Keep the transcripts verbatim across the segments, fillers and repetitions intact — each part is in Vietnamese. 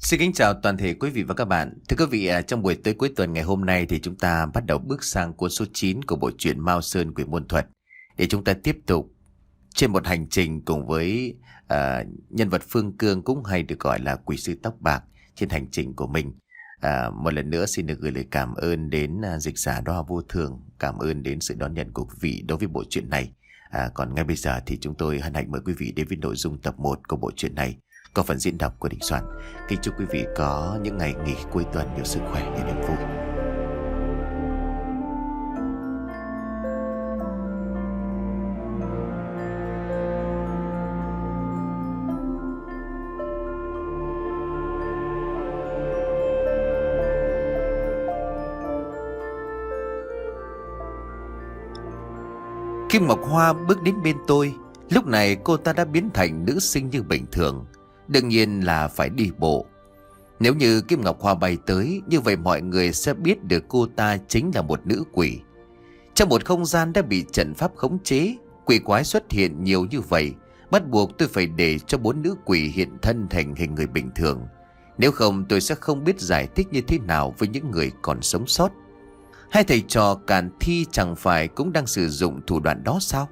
Xin kính chào toàn thể quý vị và các bạn. Thưa quý vị, à, trong buổi tối cuối tuần ngày hôm nay thì chúng ta bắt đầu bước sang cuốn số chín của bộ truyện Mao Sơn Quỷ Môn Thuật, để chúng ta tiếp tục trên một hành trình cùng với à, nhân vật Phương Cương, cũng hay được gọi là Quỷ Sư Tóc Bạc, trên hành trình của mình. À, một lần nữa xin được gửi lời cảm ơn đến à, dịch giả Đóa Vô Thường, cảm ơn đến sự đón nhận của quý vị đối với bộ truyện này. À, còn ngay bây giờ thì chúng tôi hân hạnh mời quý vị đến với nội dung tập một của bộ truyện này, có phần diễn đọc của Đình Soạn. Kính chúc quý vị có những ngày nghỉ cuối tuần nhiều sức khỏe và niềm vui. Kim Ngọc Hoa bước đến bên tôi. Lúc này cô ta đã biến thành nữ sinh như bình thường, đương nhiên là phải đi bộ. Nếu như Kim Ngọc Hoa bay tới, như vậy mọi người sẽ biết được cô ta chính là một nữ quỷ. Trong một không gian đã bị trận pháp khống chế, quỷ quái xuất hiện nhiều như vậy, bắt buộc tôi phải để cho bốn nữ quỷ hiện thân thành hình người bình thường. Nếu không tôi sẽ không biết giải thích như thế nào với những người còn sống sót. Hai thầy trò Càn Thi chẳng phải cũng đang sử dụng thủ đoạn đó sao?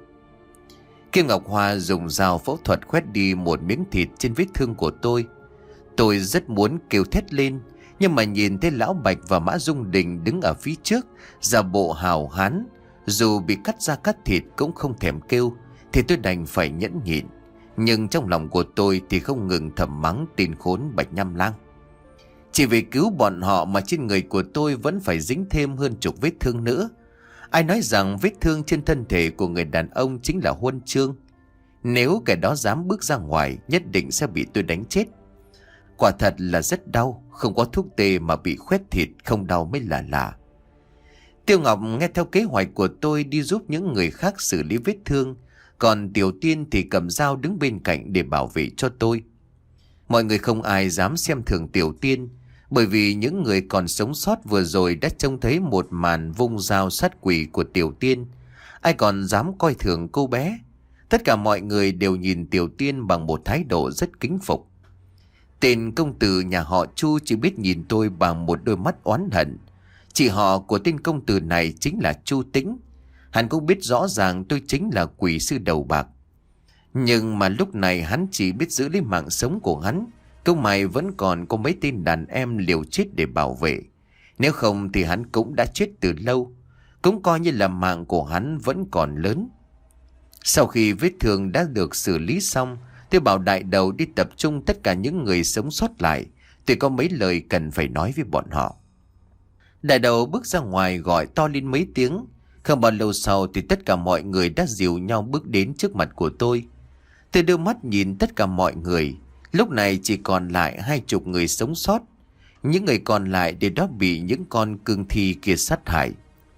Kim Ngọc Hoa dùng dao phẫu thuật khoét đi một miếng thịt trên vết thương của tôi. Tôi rất muốn kêu thét lên, nhưng mà nhìn thấy Lão Bạch và Mã Dung Đình đứng ở phía trước, giả bộ hào hán, dù bị cắt da cắt thịt cũng không thèm kêu, thì tôi đành phải nhẫn nhịn. Nhưng trong lòng của tôi thì không ngừng thầm mắng tên khốn Bạch Nham Lang. Chỉ vì cứu bọn họ mà trên người của tôi vẫn phải dính thêm hơn chục vết thương nữa. Ai nói rằng vết thương trên thân thể của người đàn ông chính là huân chương? Nếu kẻ đó dám bước ra ngoài, nhất định sẽ bị tôi đánh chết. Quả thật là rất đau, không có thuốc tê mà bị khoét thịt không đau mới là lạ. Tiêu Ngọc nghe theo kế hoạch của tôi đi giúp những người khác xử lý vết thương, còn Tiểu Tiên thì cầm dao đứng bên cạnh để bảo vệ cho tôi. Mọi người không ai dám xem thường Tiểu Tiên, bởi vì những người còn sống sót vừa rồi đã trông thấy một màn vung dao sát quỷ của Tiểu Tiên. Ai còn dám coi thường cô bé? Tất cả mọi người đều nhìn Tiểu Tiên bằng một thái độ rất kính phục. Tên công tử nhà họ Chu chỉ biết nhìn tôi bằng một đôi mắt oán hận. Chị họ của tên công tử này chính là Chu Tĩnh. Hắn cũng biết rõ ràng tôi chính là quỷ sư đầu bạc. Nhưng mà lúc này hắn chỉ biết giữ lấy mạng sống của hắn. Công mày vẫn còn có mấy tên đàn em liều chết để bảo vệ. Nếu không thì hắn cũng đã chết từ lâu. Cũng coi như là mạng của hắn vẫn còn lớn. Sau khi vết thương đã được xử lý xong, tôi bảo đại đầu đi tập trung tất cả những người sống sót lại. Tôi có mấy lời cần phải nói với bọn họ. Đại đầu bước ra ngoài gọi to lên mấy tiếng. Không bao lâu sau thì tất cả mọi người đã dìu nhau bước đến trước mặt của tôi. Tôi đưa mắt nhìn tất cả mọi người. Lúc này chỉ còn lại hai chục người sống sót. Những người còn lại đều đã bị những con cương thi kia sát hại.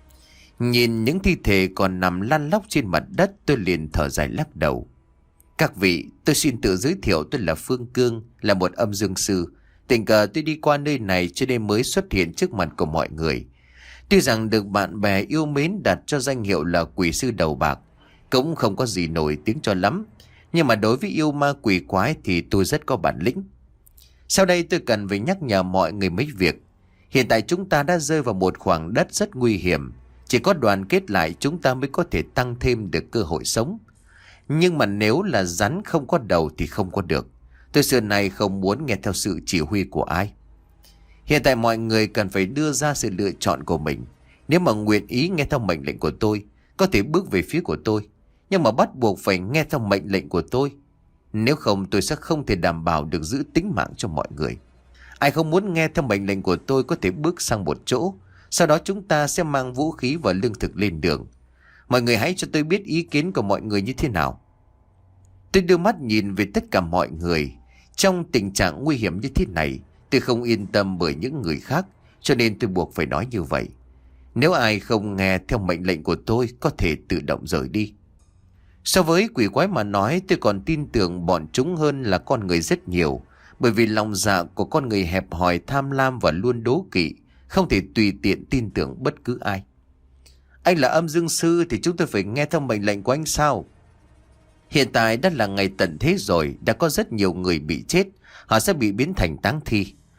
Nhìn những thi thể còn nằm lăn lóc trên mặt đất, tôi liền thở dài lắc đầu. Các vị, tôi xin tự giới thiệu, tôi là Phương Cương, là một âm dương sư. Tình cờ tôi đi qua nơi này cho nên mới xuất hiện trước mặt của mọi người. Tuy rằng được bạn bè yêu mến đặt cho danh hiệu là quỷ sư đầu bạc, cũng không có gì nổi tiếng cho lắm. Nhưng mà đối với yêu ma quỷ quái thì tôi rất có bản lĩnh. Sau đây tôi cần phải nhắc nhở mọi người mấy việc. Hiện tại chúng ta đã rơi vào một khoảng đất rất nguy hiểm. Chỉ có đoàn kết lại chúng ta mới có thể tăng thêm được cơ hội sống. Nhưng mà nếu là rắn không có đầu thì không có được. Tôi xưa nay không muốn nghe theo sự chỉ huy của ai. Hiện tại mọi người cần phải đưa ra sự lựa chọn của mình. Nếu mà nguyện ý nghe theo mệnh lệnh của tôi, có thể bước về phía của tôi. Nhưng mà bắt buộc phải nghe theo mệnh lệnh của tôi. Nếu không tôi sẽ không thể đảm bảo được giữ tính mạng cho mọi người. Ai không muốn nghe theo mệnh lệnh của tôi có thể bước sang một chỗ. Sau đó chúng ta sẽ mang vũ khí và lương thực lên đường. Mọi người hãy cho tôi biết ý kiến của mọi người như thế nào. Tôi đưa mắt nhìn về tất cả mọi người. Trong tình trạng nguy hiểm như thế này, tôi không yên tâm bởi những người khác, cho nên tôi buộc phải nói như vậy. Nếu ai không nghe theo mệnh lệnh của tôi, có thể tự động rời đi. So với quỷ quái mà nói, tôi còn tin tưởng bọn chúng hơn là con người rất nhiều. Bởi vì lòng dạ của con người hẹp hòi, tham lam và luôn đố kỵ, không thể tùy tiện tin tưởng bất cứ ai. Anh là âm dương sư thì chúng tôi phải nghe theo mệnh lệnh của anh sao? Hiện tại đã là ngày tận thế rồi, đã có rất nhiều người bị chết, họ sẽ bị biến thành táng thi.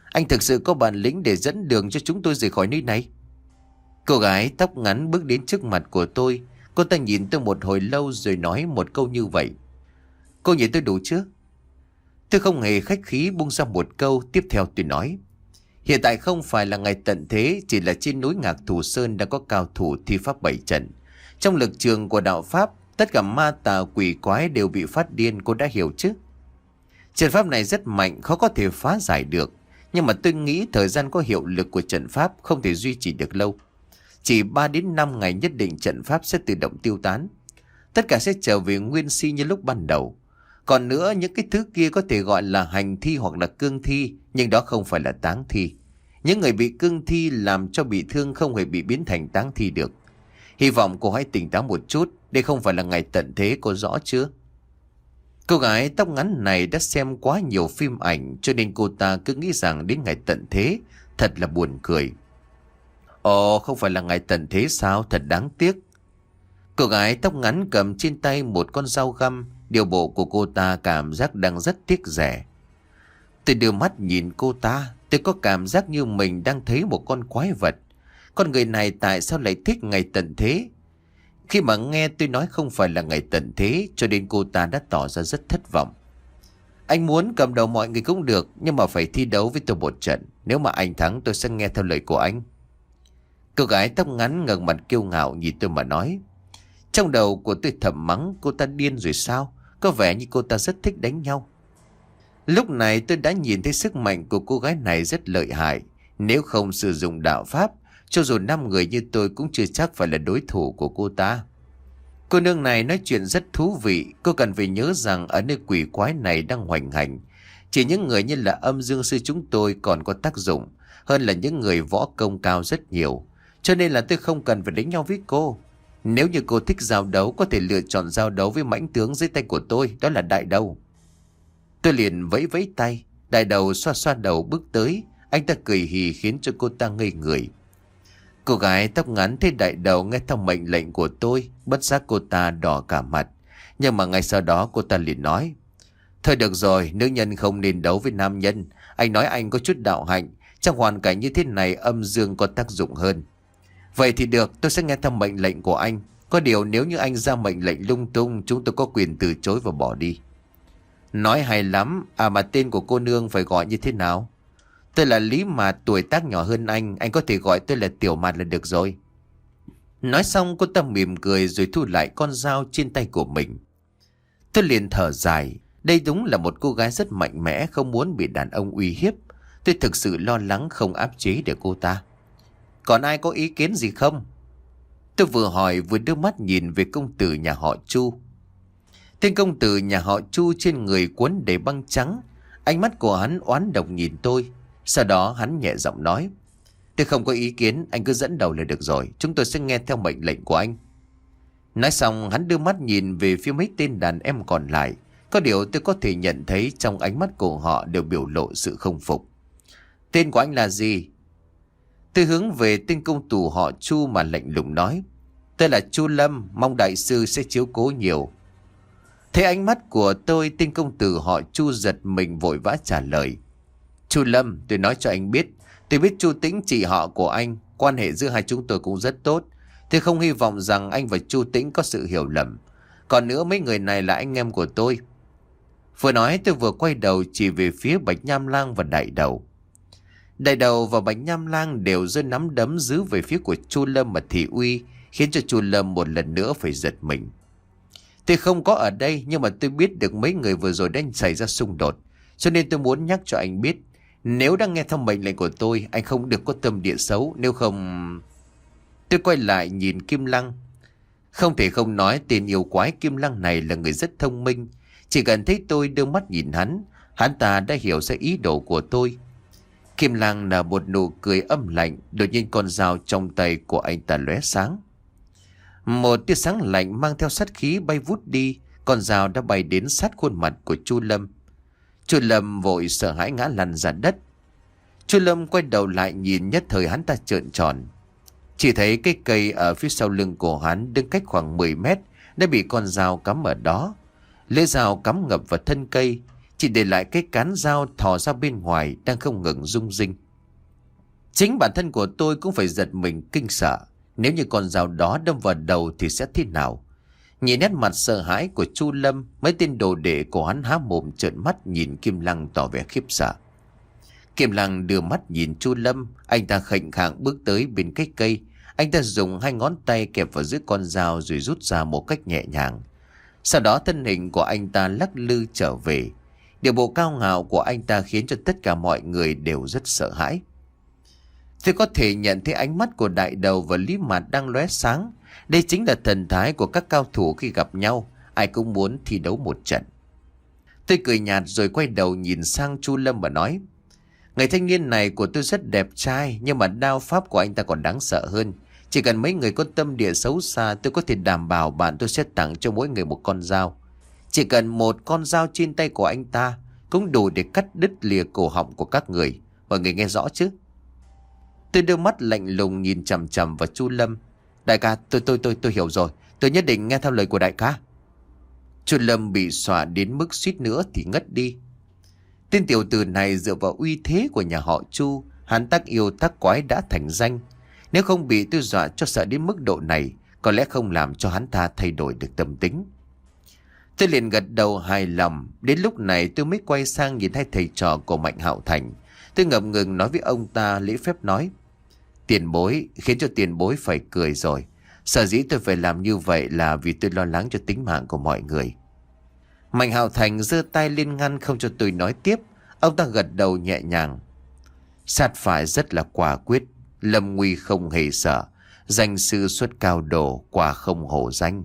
Anh thực sự có bản lĩnh để dẫn đường cho chúng tôi rời khỏi nơi này? Cô gái tóc ngắn bước đến trước mặt của tôi. Cô ta nhìn tôi một hồi lâu rồi nói một câu như vậy. Cô nhìn tôi đủ chưa? Tôi không hề khách khí buông ra một câu. Tiếp theo tôi nói, hiện tại không phải là ngày tận thế, chỉ là trên núi Ngạc Thù Sơn đã có cao thủ thi pháp bảy trận. Trong lực trường của đạo Pháp, tất cả ma tà quỷ quái đều bị phát điên, cô đã hiểu chứ? Trận pháp này rất mạnh, khó có thể phá giải được. Nhưng mà tôi nghĩ thời gian có hiệu lực của trận pháp không thể duy trì được lâu. Chỉ ba đến năm ngày nhất định trận pháp sẽ tự động tiêu tán. Tất cả sẽ trở về nguyên si như lúc ban đầu. Còn nữa, những cái thứ kia có thể gọi là hành thi hoặc là cương thi, nhưng đó không phải là táng thi. Những người bị cương thi làm cho bị thương không hề bị biến thành táng thi được. Hy vọng cô hãy tỉnh táo một chút, đây không phải là ngày tận thế, cô rõ chưa? Cô gái tóc ngắn này đã xem quá nhiều phim ảnh, cho nên cô ta cứ nghĩ rằng đến ngày tận thế. Thật là buồn cười. Ồ, không phải là ngày tận thế sao? Thật đáng tiếc. Cô gái tóc ngắn cầm trên tay một con dao găm. Điều bộ của cô ta cảm giác đang rất tiếc rẻ. Tôi đưa mắt nhìn cô ta, tôi có cảm giác như mình đang thấy một con quái vật. Con người này tại sao lại thích ngày tận thế? Khi mà nghe tôi nói không phải là ngày tận thế, cho nên cô ta đã tỏ ra rất thất vọng. Anh muốn cầm đầu mọi người cũng được, nhưng mà phải thi đấu với tôi một trận. Nếu mà anh thắng tôi sẽ nghe theo lời của anh. Cô gái tóc ngắn ngẩng mặt kiêu ngạo nhìn tôi mà nói. Trong đầu của tôi thầm mắng, cô ta điên rồi sao? Có vẻ như cô ta rất thích đánh nhau. Lúc này tôi đã nhìn thấy sức mạnh của cô gái này rất lợi hại. Nếu không sử dụng đạo pháp, cho dù năm người như tôi cũng chưa chắc phải là đối thủ của cô ta. Cô nương này nói chuyện rất thú vị. Cô cần phải nhớ rằng ở nơi quỷ quái này đang hoành hành, chỉ những người như là âm dương sư chúng tôi còn có tác dụng hơn là những người võ công cao rất nhiều. Cho nên là tôi không cần phải đánh nhau với cô. Nếu như cô thích giao đấu, có thể lựa chọn giao đấu với mãnh tướng dưới tay của tôi, đó là Đại Đầu. Tôi liền vẫy vẫy tay. Đại Đầu xoa xoa đầu bước tới. Anh ta cười hì khiến cho cô ta ngây người. Cô gái tóc ngắn thấy Đại Đầu nghe theo mệnh lệnh của tôi, bất giác cô ta đỏ cả mặt. Nhưng mà ngay sau đó cô ta liền nói, thôi được rồi, nữ nhân không nên đấu với nam nhân. Anh nói anh có chút đạo hạnh, trong hoàn cảnh như thế này âm dương có tác dụng hơn. Vậy thì được, tôi sẽ nghe theo mệnh lệnh của anh. Có điều nếu như anh ra mệnh lệnh lung tung, chúng tôi có quyền từ chối và bỏ đi. Nói hay lắm. À mà tên của cô nương phải gọi như thế nào? Tôi là Lý Mạt, tuổi tác nhỏ hơn anh. Anh có thể gọi tôi là Tiểu Mạt là được rồi. Nói xong cô ta mỉm cười rồi thu lại con dao trên tay của mình. Tôi liền thở dài. Đây đúng là một cô gái rất mạnh mẽ, không muốn bị đàn ông uy hiếp. Tôi thực sự lo lắng không áp chế được cô ta. Còn ai có ý kiến gì không? Tôi vừa hỏi vừa đưa mắt nhìn về công tử nhà họ Chu. Tên công tử nhà họ Chu trên người quấn đầy băng trắng. Ánh mắt của hắn oán độc nhìn tôi. Sau đó hắn nhẹ giọng nói, tôi không có ý kiến, anh cứ dẫn đầu là được rồi. Chúng tôi sẽ nghe theo mệnh lệnh của anh. Nói xong hắn đưa mắt nhìn về phía mấy tên đàn em còn lại. Có điều tôi có thể nhận thấy trong ánh mắt của họ đều biểu lộ sự không phục. Tên của anh là gì? Tôi hướng về tên công tử họ Chu mà lạnh lùng nói, tôi là Chu Lâm, mong đại sư sẽ chiếu cố nhiều. Thấy ánh mắt của tôi, tên công tử họ Chu giật mình vội vã trả lời, Chu Lâm, tôi nói cho anh biết, tôi biết Chu Tĩnh chị họ của anh, quan hệ giữa hai chúng tôi cũng rất tốt. Tôi không hy vọng rằng anh và Chu Tĩnh có sự hiểu lầm. Còn nữa, mấy người này là anh em của tôi. Vừa nói tôi vừa quay đầu chỉ về phía Bạch Nham Lang và Đại Đầu. Đại Đầu và Bạch Nham Lang đều giơ nắm đấm giữ về phía của Chu Lâm và thị uy, khiến cho Chu Lâm một lần nữa phải giật mình. Tôi không có ở đây, nhưng mà tôi biết được mấy người vừa rồi đã xảy ra xung đột, cho nên tôi muốn nhắc cho anh biết, nếu đang nghe theo mệnh lệnh của tôi, anh không được có tâm địa xấu, nếu không... Tôi quay lại nhìn Kim Lăng. Không thể không nói tên yêu quái Kim Lăng này là người rất thông minh. Chỉ cần thấy tôi đưa mắt nhìn hắn, hắn ta đã hiểu ra ý đồ của tôi. Kim Lăng nở một nụ cười âm lạnh, đột nhiên con dao trong tay của anh ta lóe sáng. Một tia sáng lạnh mang theo sát khí bay vút đi, con dao đã bay đến sát khuôn mặt của Chu Lâm. Chu Lâm vội sợ hãi ngã lăn ra đất. Chu Lâm quay đầu lại nhìn, nhất thời hắn ta trợn tròn. Chỉ thấy cái cây ở phía sau lưng của hắn đứng cách khoảng mười mét đã bị con dao cắm ở đó. Lưỡi dao cắm ngập vào thân cây. chỉ để lại cái cán dao thò ra bên ngoài đang không ngừng rung rinh. Chính bản thân của tôi cũng phải giật mình kinh sợ. Nếu như con dao đó đâm vào đầu thì sẽ thế nào? Nhìn nét mặt sợ hãi của Chu Lâm, mấy tên đồ đệ của hắn há mồm trợn mắt nhìn Kim Lăng tỏ vẻ khiếp sợ. Kim Lăng đưa mắt nhìn Chu Lâm, anh ta khệnh khạng bước tới bên cái cây. Anh ta dùng hai ngón tay kẹp vào giữa con dao rồi rút ra một cách nhẹ nhàng. Sau đó thân hình của anh ta lắc lư trở về. Điệu bộ cao ngạo của anh ta khiến cho tất cả mọi người đều rất sợ hãi. Tôi có thể nhận thấy ánh mắt của Đại Đầu và Lý Mạt đang lóe sáng. Đây chính là thần thái của các cao thủ khi gặp nhau. Ai cũng muốn thi đấu một trận. Tôi cười nhạt rồi quay đầu nhìn sang Chu Lâm và nói: Người thanh niên này của tôi rất đẹp trai, nhưng mà đao pháp của anh ta còn đáng sợ hơn. Chỉ cần mấy người có tâm địa xấu xa, tôi có thể đảm bảo bạn tôi sẽ tặng cho mỗi người một con dao. Chỉ cần một con dao trên tay của anh ta cũng đủ để cắt đứt lìa cổ họng của các người. Mọi người nghe rõ chứ? Tôi đưa mắt lạnh lùng nhìn chằm chằm vào Chu Lâm. Đại ca, tôi tôi tôi tôi hiểu rồi. Tôi nhất định nghe theo lời của đại ca. Chu Lâm bị xòa đến mức suýt nữa thì ngất đi. Tên tiểu tử này dựa vào uy thế của nhà họ Chu, hắn tác yêu tác quái đã thành danh. Nếu không bị tôi dọa cho sợ đến mức độ này, có lẽ không làm cho hắn ta thay đổi được tâm tính. Tôi liền gật đầu hài lòng. Đến lúc này tôi mới quay sang nhìn hai thầy trò của Mạnh Hạo Thành. Tôi ngập ngừng nói với ông ta lễ phép nói: Tiền bối, khiến cho tiền bối phải cười rồi. Sở dĩ tôi phải làm như vậy là vì tôi lo lắng cho tính mạng của mọi người. Mạnh Hạo Thành giơ tay lên ngăn không cho tôi nói tiếp. Ông ta gật đầu nhẹ nhàng: Sát phải rất là quả quyết, lâm nguy không hề sợ, danh sư xuất cao đồ, quả không hổ danh.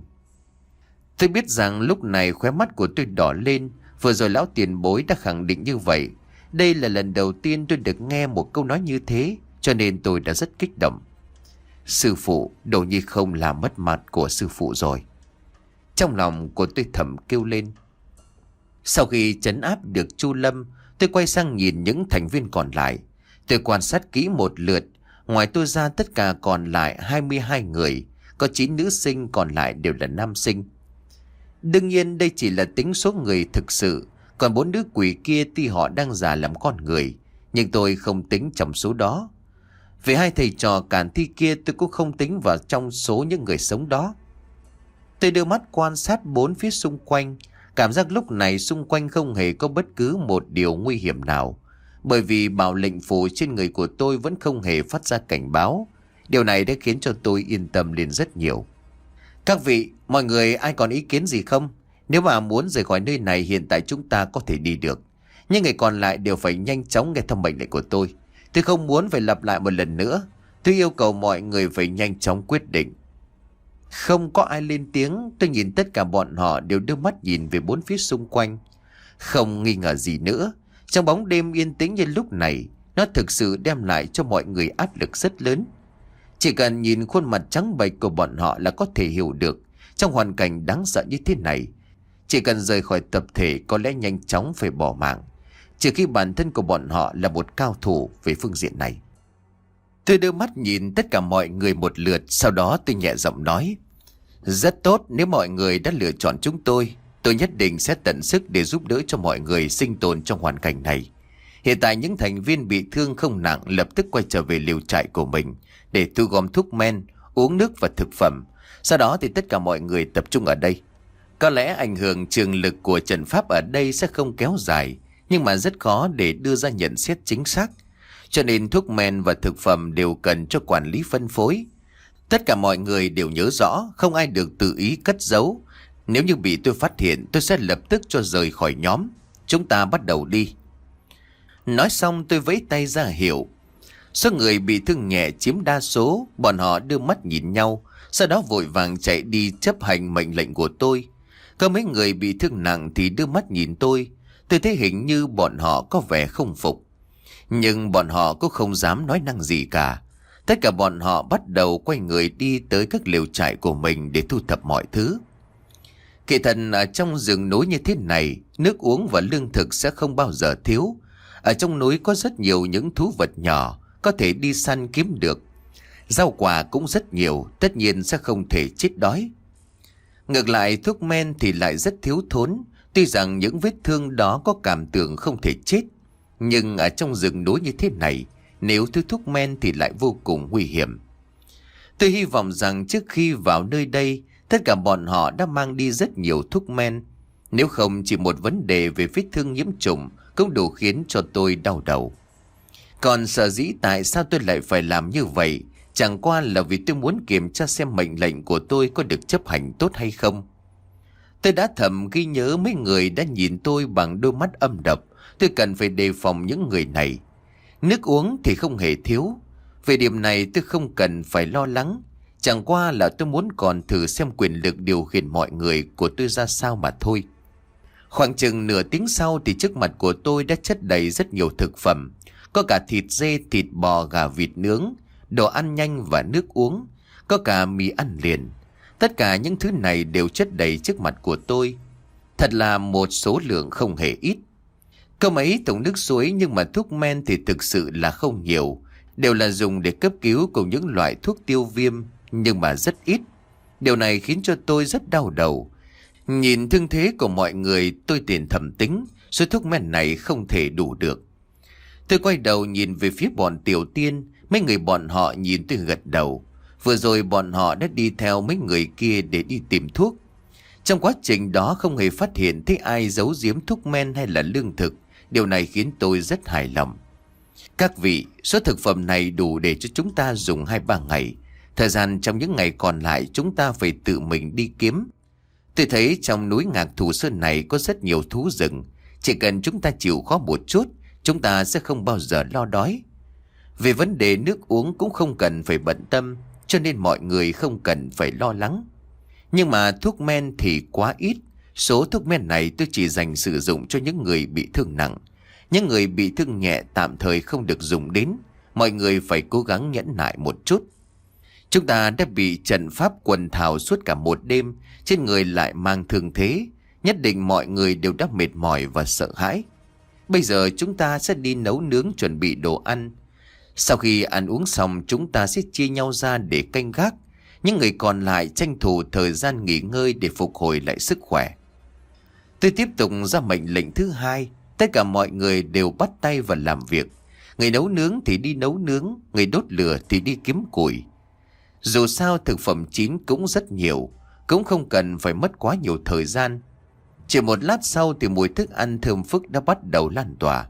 Tôi biết rằng lúc này khóe mắt của tôi đỏ lên. Vừa rồi lão tiền bối đã khẳng định như vậy. Đây là lần đầu tiên tôi được nghe một câu nói như thế, cho nên tôi đã rất kích động. Sư phụ, Đồ Nhi không làm mất mặt của sư phụ rồi. Trong lòng của tôi thầm kêu lên. Sau khi trấn áp được Chu Lâm, tôi quay sang nhìn những thành viên còn lại. Tôi quan sát kỹ một lượt. Ngoài tôi ra tất cả còn lại hai mươi hai người. Có chín nữ sinh, còn lại đều là nam sinh. Đương nhiên đây chỉ là tính số người thực sự. Còn bốn nữ quỷ kia tuy họ đang giả làm con người, nhưng tôi không tính trong số đó. Về hai thầy trò càn thi kia tôi cũng không tính vào trong số những người sống đó. Tôi đưa mắt quan sát bốn phía xung quanh. Cảm giác lúc này xung quanh không hề có bất cứ một điều nguy hiểm nào. Bởi vì bảo lệnh phù trên người của tôi vẫn không hề phát ra cảnh báo. Điều này đã khiến cho tôi yên tâm lên rất nhiều. Các vị, mọi người ai còn ý kiến gì không? Nếu mà muốn rời khỏi nơi này hiện tại chúng ta có thể đi được. Nhưng người còn lại đều phải nhanh chóng nghe theo mệnh lệnh của tôi. Tôi không muốn phải lặp lại một lần nữa. Tôi yêu cầu mọi người phải nhanh chóng quyết định. Không có ai lên tiếng. Tôi nhìn tất cả bọn họ đều đưa mắt nhìn về bốn phía xung quanh. Không nghi ngờ gì nữa. Trong bóng đêm yên tĩnh như lúc này, nó thực sự đem lại cho mọi người áp lực rất lớn. Chỉ cần nhìn khuôn mặt trắng bệch của bọn họ là có thể hiểu được. Trong hoàn cảnh đáng sợ như thế này, chỉ cần rời khỏi tập thể có lẽ nhanh chóng phải bỏ mạng. Trừ khi bản thân của bọn họ là một cao thủ về phương diện này. Tôi đưa mắt nhìn tất cả mọi người một lượt. Sau đó tôi nhẹ giọng nói: Rất tốt, nếu mọi người đã lựa chọn chúng tôi, tôi nhất định sẽ tận sức để giúp đỡ cho mọi người sinh tồn trong hoàn cảnh này. Hiện tại những thành viên bị thương không nặng lập tức quay trở về liều trại của mình để thu gom thuốc men, uống nước và thực phẩm. Sau đó thì tất cả mọi người tập trung ở đây. Có lẽ ảnh hưởng trường lực của trận pháp ở đây sẽ không kéo dài, nhưng mà rất khó để đưa ra nhận xét chính xác. Cho nên thuốc men và thực phẩm đều cần cho quản lý phân phối. Tất cả mọi người đều nhớ rõ, không ai được tự ý cất giấu. Nếu như bị tôi phát hiện, tôi sẽ lập tức cho rời khỏi nhóm. Chúng ta bắt đầu đi. Nói xong tôi vẫy tay ra hiệu. Số người bị thương nhẹ chiếm đa số. Bọn họ đưa mắt nhìn nhau, sau đó vội vàng chạy đi chấp hành mệnh lệnh của tôi. Có mấy người bị thương nặng thì đưa mắt nhìn tôi. Tôi thấy hình như bọn họ có vẻ không phục, nhưng bọn họ cũng không dám nói năng gì cả. Tất cả bọn họ bắt đầu quay người đi tới các lều trại của mình để thu thập mọi thứ. Kỳ thật ở trong rừng núi như thế này, nước uống và lương thực sẽ không bao giờ thiếu. Ở trong núi có rất nhiều những thú vật nhỏ có thể đi săn kiếm được. Rau quả cũng rất nhiều, tất nhiên sẽ không thể chết đói. Ngược lại thuốc men thì lại rất thiếu thốn. Tuy rằng những vết thương đó có cảm tưởng không thể chết, nhưng ở trong rừng núi như thế này, nếu thứ thuốc men thì lại vô cùng nguy hiểm. Tôi hy vọng rằng trước khi vào nơi đây, tất cả bọn họ đã mang đi rất nhiều thuốc men. Nếu không, chỉ một vấn đề về vết thương nhiễm trùng cũng đủ khiến cho tôi đau đầu. Còn sở dĩ tại sao tôi lại phải làm như vậy, chẳng qua là vì tôi muốn kiểm tra xem mệnh lệnh của tôi có được chấp hành tốt hay không. Tôi đã thầm ghi nhớ mấy người đã nhìn tôi bằng đôi mắt âm độc. Tôi cần phải đề phòng những người này. Nước uống thì không hề thiếu. Về điểm này tôi không cần phải lo lắng. Chẳng qua là tôi muốn còn thử xem quyền lực điều khiển mọi người của tôi ra sao mà thôi. Khoảng chừng nửa tiếng sau thì trước mặt của tôi đã chất đầy rất nhiều thực phẩm. Có cả thịt dê, thịt bò, gà, vịt nướng, đồ ăn nhanh và nước uống. Có cả mì ăn liền. Tất cả những thứ này đều chất đầy trước mặt của tôi. Thật là một số lượng không hề ít. Có mấy thùng nước suối nhưng mà thuốc men thì thực sự là không nhiều. Đều là dùng để cấp cứu cùng những loại thuốc tiêu viêm, nhưng mà rất ít. Điều này khiến cho tôi rất đau đầu. Nhìn thương thế của mọi người, tôi tiền thầm tính số thuốc men này không thể đủ được. Tôi quay đầu nhìn về phía bọn Tiểu Tiên. Mấy người bọn họ nhìn tôi gật đầu. Vừa rồi bọn họ đã đi theo mấy người kia để đi tìm thuốc. Trong quá trình đó không hề phát hiện thấy ai giấu giếm thuốc men hay là lương thực. Điều này khiến tôi rất hài lòng. Các vị, số thực phẩm này đủ để cho chúng ta dùng hai ba ngày. Thời gian trong những ngày còn lại chúng ta phải tự mình đi kiếm. Tôi thấy trong núi Ngạc Thù Sơn này có rất nhiều thú rừng. Chỉ cần chúng ta chịu khó một chút, chúng ta sẽ không bao giờ lo đói. Về vấn đề nước uống cũng không cần phải bận tâm, cho nên mọi người không cần phải lo lắng. Nhưng mà thuốc men thì quá ít. Số thuốc men này tôi chỉ dành sử dụng cho những người bị thương nặng. Những người bị thương nhẹ tạm thời không được dùng đến. Mọi người phải cố gắng nhẫn nại một chút. Chúng ta đã bị trận pháp quần thảo suốt cả một đêm. Trên người lại mang thương thế. Nhất định mọi người đều đã mệt mỏi và sợ hãi. Bây giờ chúng ta sẽ đi nấu nướng chuẩn bị đồ ăn. Sau khi ăn uống xong, chúng ta sẽ chia nhau ra để canh gác. Những người còn lại tranh thủ thời gian nghỉ ngơi để phục hồi lại sức khỏe. Tôi tiếp tục ra mệnh lệnh thứ hai. Tất cả mọi người đều bắt tay vào làm việc. Người nấu nướng thì đi nấu nướng, người đốt lửa thì đi kiếm củi. Dù sao thực phẩm chín cũng rất nhiều, cũng không cần phải mất quá nhiều thời gian. Chỉ một lát sau thì mùi thức ăn thơm phức đã bắt đầu lan tỏa.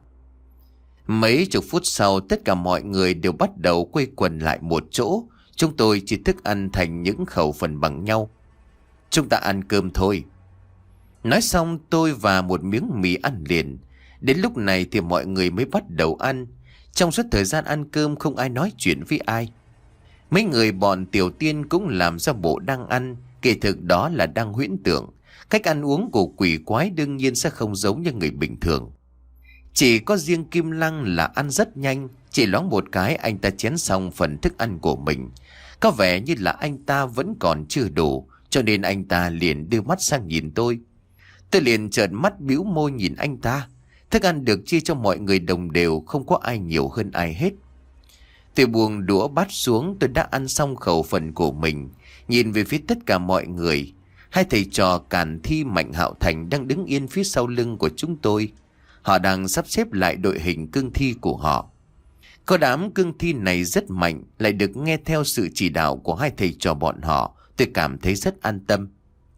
Mấy chục phút sau, tất cả mọi người đều bắt đầu quây quần lại một chỗ. Chúng tôi chia thức ăn thành những khẩu phần bằng nhau. Chúng ta ăn cơm thôi. Nói xong tôi và một miếng mì ăn liền. Đến lúc này thì mọi người mới bắt đầu ăn. Trong suốt thời gian ăn cơm không ai nói chuyện với ai. Mấy người bọn Tiểu Tiên cũng làm ra bộ đang ăn. Kỳ thực đó là đang huyễn tưởng. Cách ăn uống của quỷ quái đương nhiên sẽ không giống như người bình thường. Chỉ có riêng Kim Lăng là ăn rất nhanh. Chỉ loáng một cái anh ta chén xong phần thức ăn của mình. Có vẻ như là anh ta vẫn còn chưa đủ, cho nên anh ta liền đưa mắt sang nhìn tôi. Tôi liền trợn mắt bĩu môi nhìn anh ta. Thức ăn được chia cho mọi người đồng đều, không có ai nhiều hơn ai hết. Tôi buông đũa bát xuống, tôi đã ăn xong khẩu phần của mình. Nhìn về phía tất cả mọi người. Hai thầy trò Càn Thi, Mạnh Hạo Thành đang đứng yên phía sau lưng của chúng tôi. Họ đang sắp xếp lại đội hình cương thi của họ. Có đám cương thi này rất mạnh, lại được nghe theo sự chỉ đạo của hai thầy trò bọn họ. Tôi cảm thấy rất an tâm.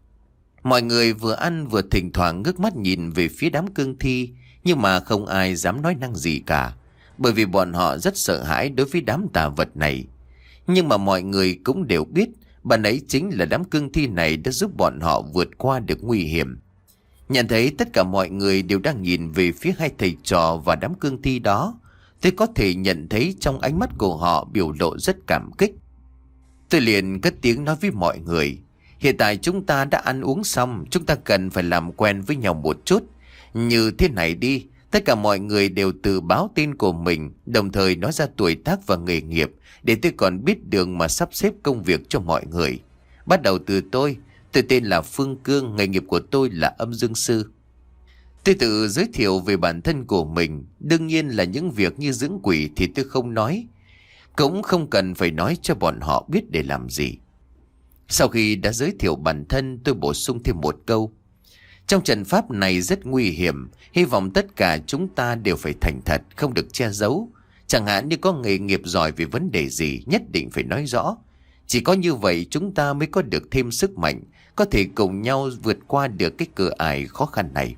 Mọi người vừa ăn vừa thỉnh thoảng ngước mắt nhìn về phía đám cương thi, nhưng mà không ai dám nói năng gì cả, bởi vì bọn họ rất sợ hãi đối với đám tà vật này. Nhưng mà mọi người cũng đều biết, bạn ấy chính là đám cương thi này đã giúp bọn họ vượt qua được nguy hiểm. Nhận thấy tất cả mọi người đều đang nhìn về phía hai thầy trò và đám cương thi đó, tôi có thể nhận thấy trong ánh mắt của họ biểu lộ rất cảm kích. Tôi liền cất tiếng nói với mọi người. Hiện tại chúng ta đã ăn uống xong, chúng ta cần phải làm quen với nhau một chút. Như thế này đi, tất cả mọi người đều tự báo tên của mình, đồng thời nói ra tuổi tác và nghề nghiệp, để tôi còn biết đường mà sắp xếp công việc cho mọi người. Bắt đầu từ tôi, tôi tên là Phương Cương, nghề nghiệp của tôi là âm dương sư. Tôi tự giới thiệu về bản thân của mình, đương nhiên là những việc như dưỡng quỷ thì tôi không nói, cũng không cần phải nói cho bọn họ biết để làm gì. Sau khi đã giới thiệu bản thân, tôi bổ sung thêm một câu. Trong trận pháp này rất nguy hiểm, hy vọng tất cả chúng ta đều phải thành thật, không được che giấu. Chẳng hạn như có nghề nghiệp giỏi về vấn đề gì, nhất định phải nói rõ. Chỉ có như vậy chúng ta mới có được thêm sức mạnh, có thể cùng nhau vượt qua được cái cửa ải khó khăn này.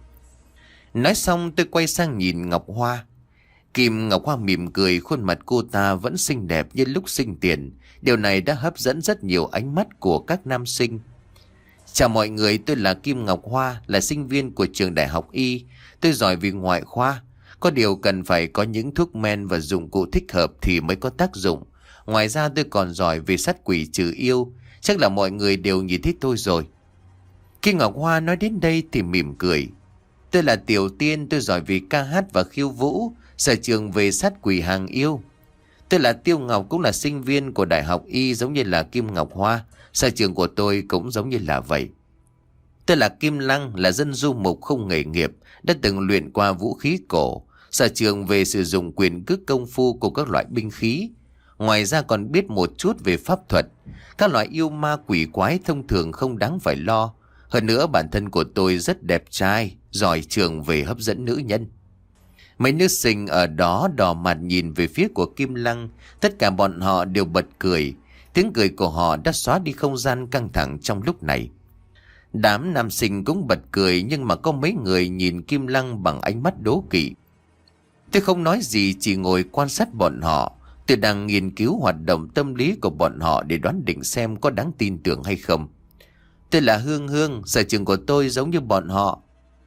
Nói xong tôi quay sang nhìn Ngọc Hoa. Kim Ngọc Hoa mỉm cười, khuôn mặt cô ta vẫn xinh đẹp như lúc sinh tiền. Điều này đã hấp dẫn rất nhiều ánh mắt của các nam sinh. Chào mọi người, tôi là Kim Ngọc Hoa, là sinh viên của trường Đại học Y. Tôi giỏi về ngoại khoa. Có điều cần phải có những thuốc men và dụng cụ thích hợp thì mới có tác dụng. Ngoài ra tôi còn giỏi về sát quỷ trừ yêu. Chắc là mọi người đều nhìn thấy tôi rồi. Kim Ngọc Hoa nói đến đây thì mỉm cười. Tôi là Tiểu Tiên, tôi giỏi về ca hát và khiêu vũ, sở trường về sát quỷ hàng yêu. Tôi là Tiêu Ngọc, cũng là sinh viên của Đại học Y giống như là Kim Ngọc Hoa. Sở trường của tôi cũng giống như là vậy. Tôi là Kim Lăng, là dân du mục không nghề nghiệp, đã từng luyện qua vũ khí cổ, sở trường về sử dụng quyền cước công phu của các loại binh khí. Ngoài ra còn biết một chút về pháp thuật. Các loại yêu ma quỷ quái thông thường không đáng phải lo. Hơn nữa bản thân của tôi rất đẹp trai, giỏi trường về hấp dẫn nữ nhân. Mấy nữ sinh ở đó đỏ mặt nhìn về phía của Kim Lăng. Tất cả bọn họ đều bật cười. Tiếng cười của họ đã xóa đi không gian căng thẳng trong lúc này. Đám nam sinh cũng bật cười, nhưng mà có mấy người nhìn Kim Lăng bằng ánh mắt đố kỵ. Tôi không nói gì, chỉ ngồi quan sát bọn họ. Tôi đang nghiên cứu hoạt động tâm lý của bọn họ để đoán định xem có đáng tin tưởng hay không. Tôi là Hương Hương, sở trường của tôi giống như bọn họ.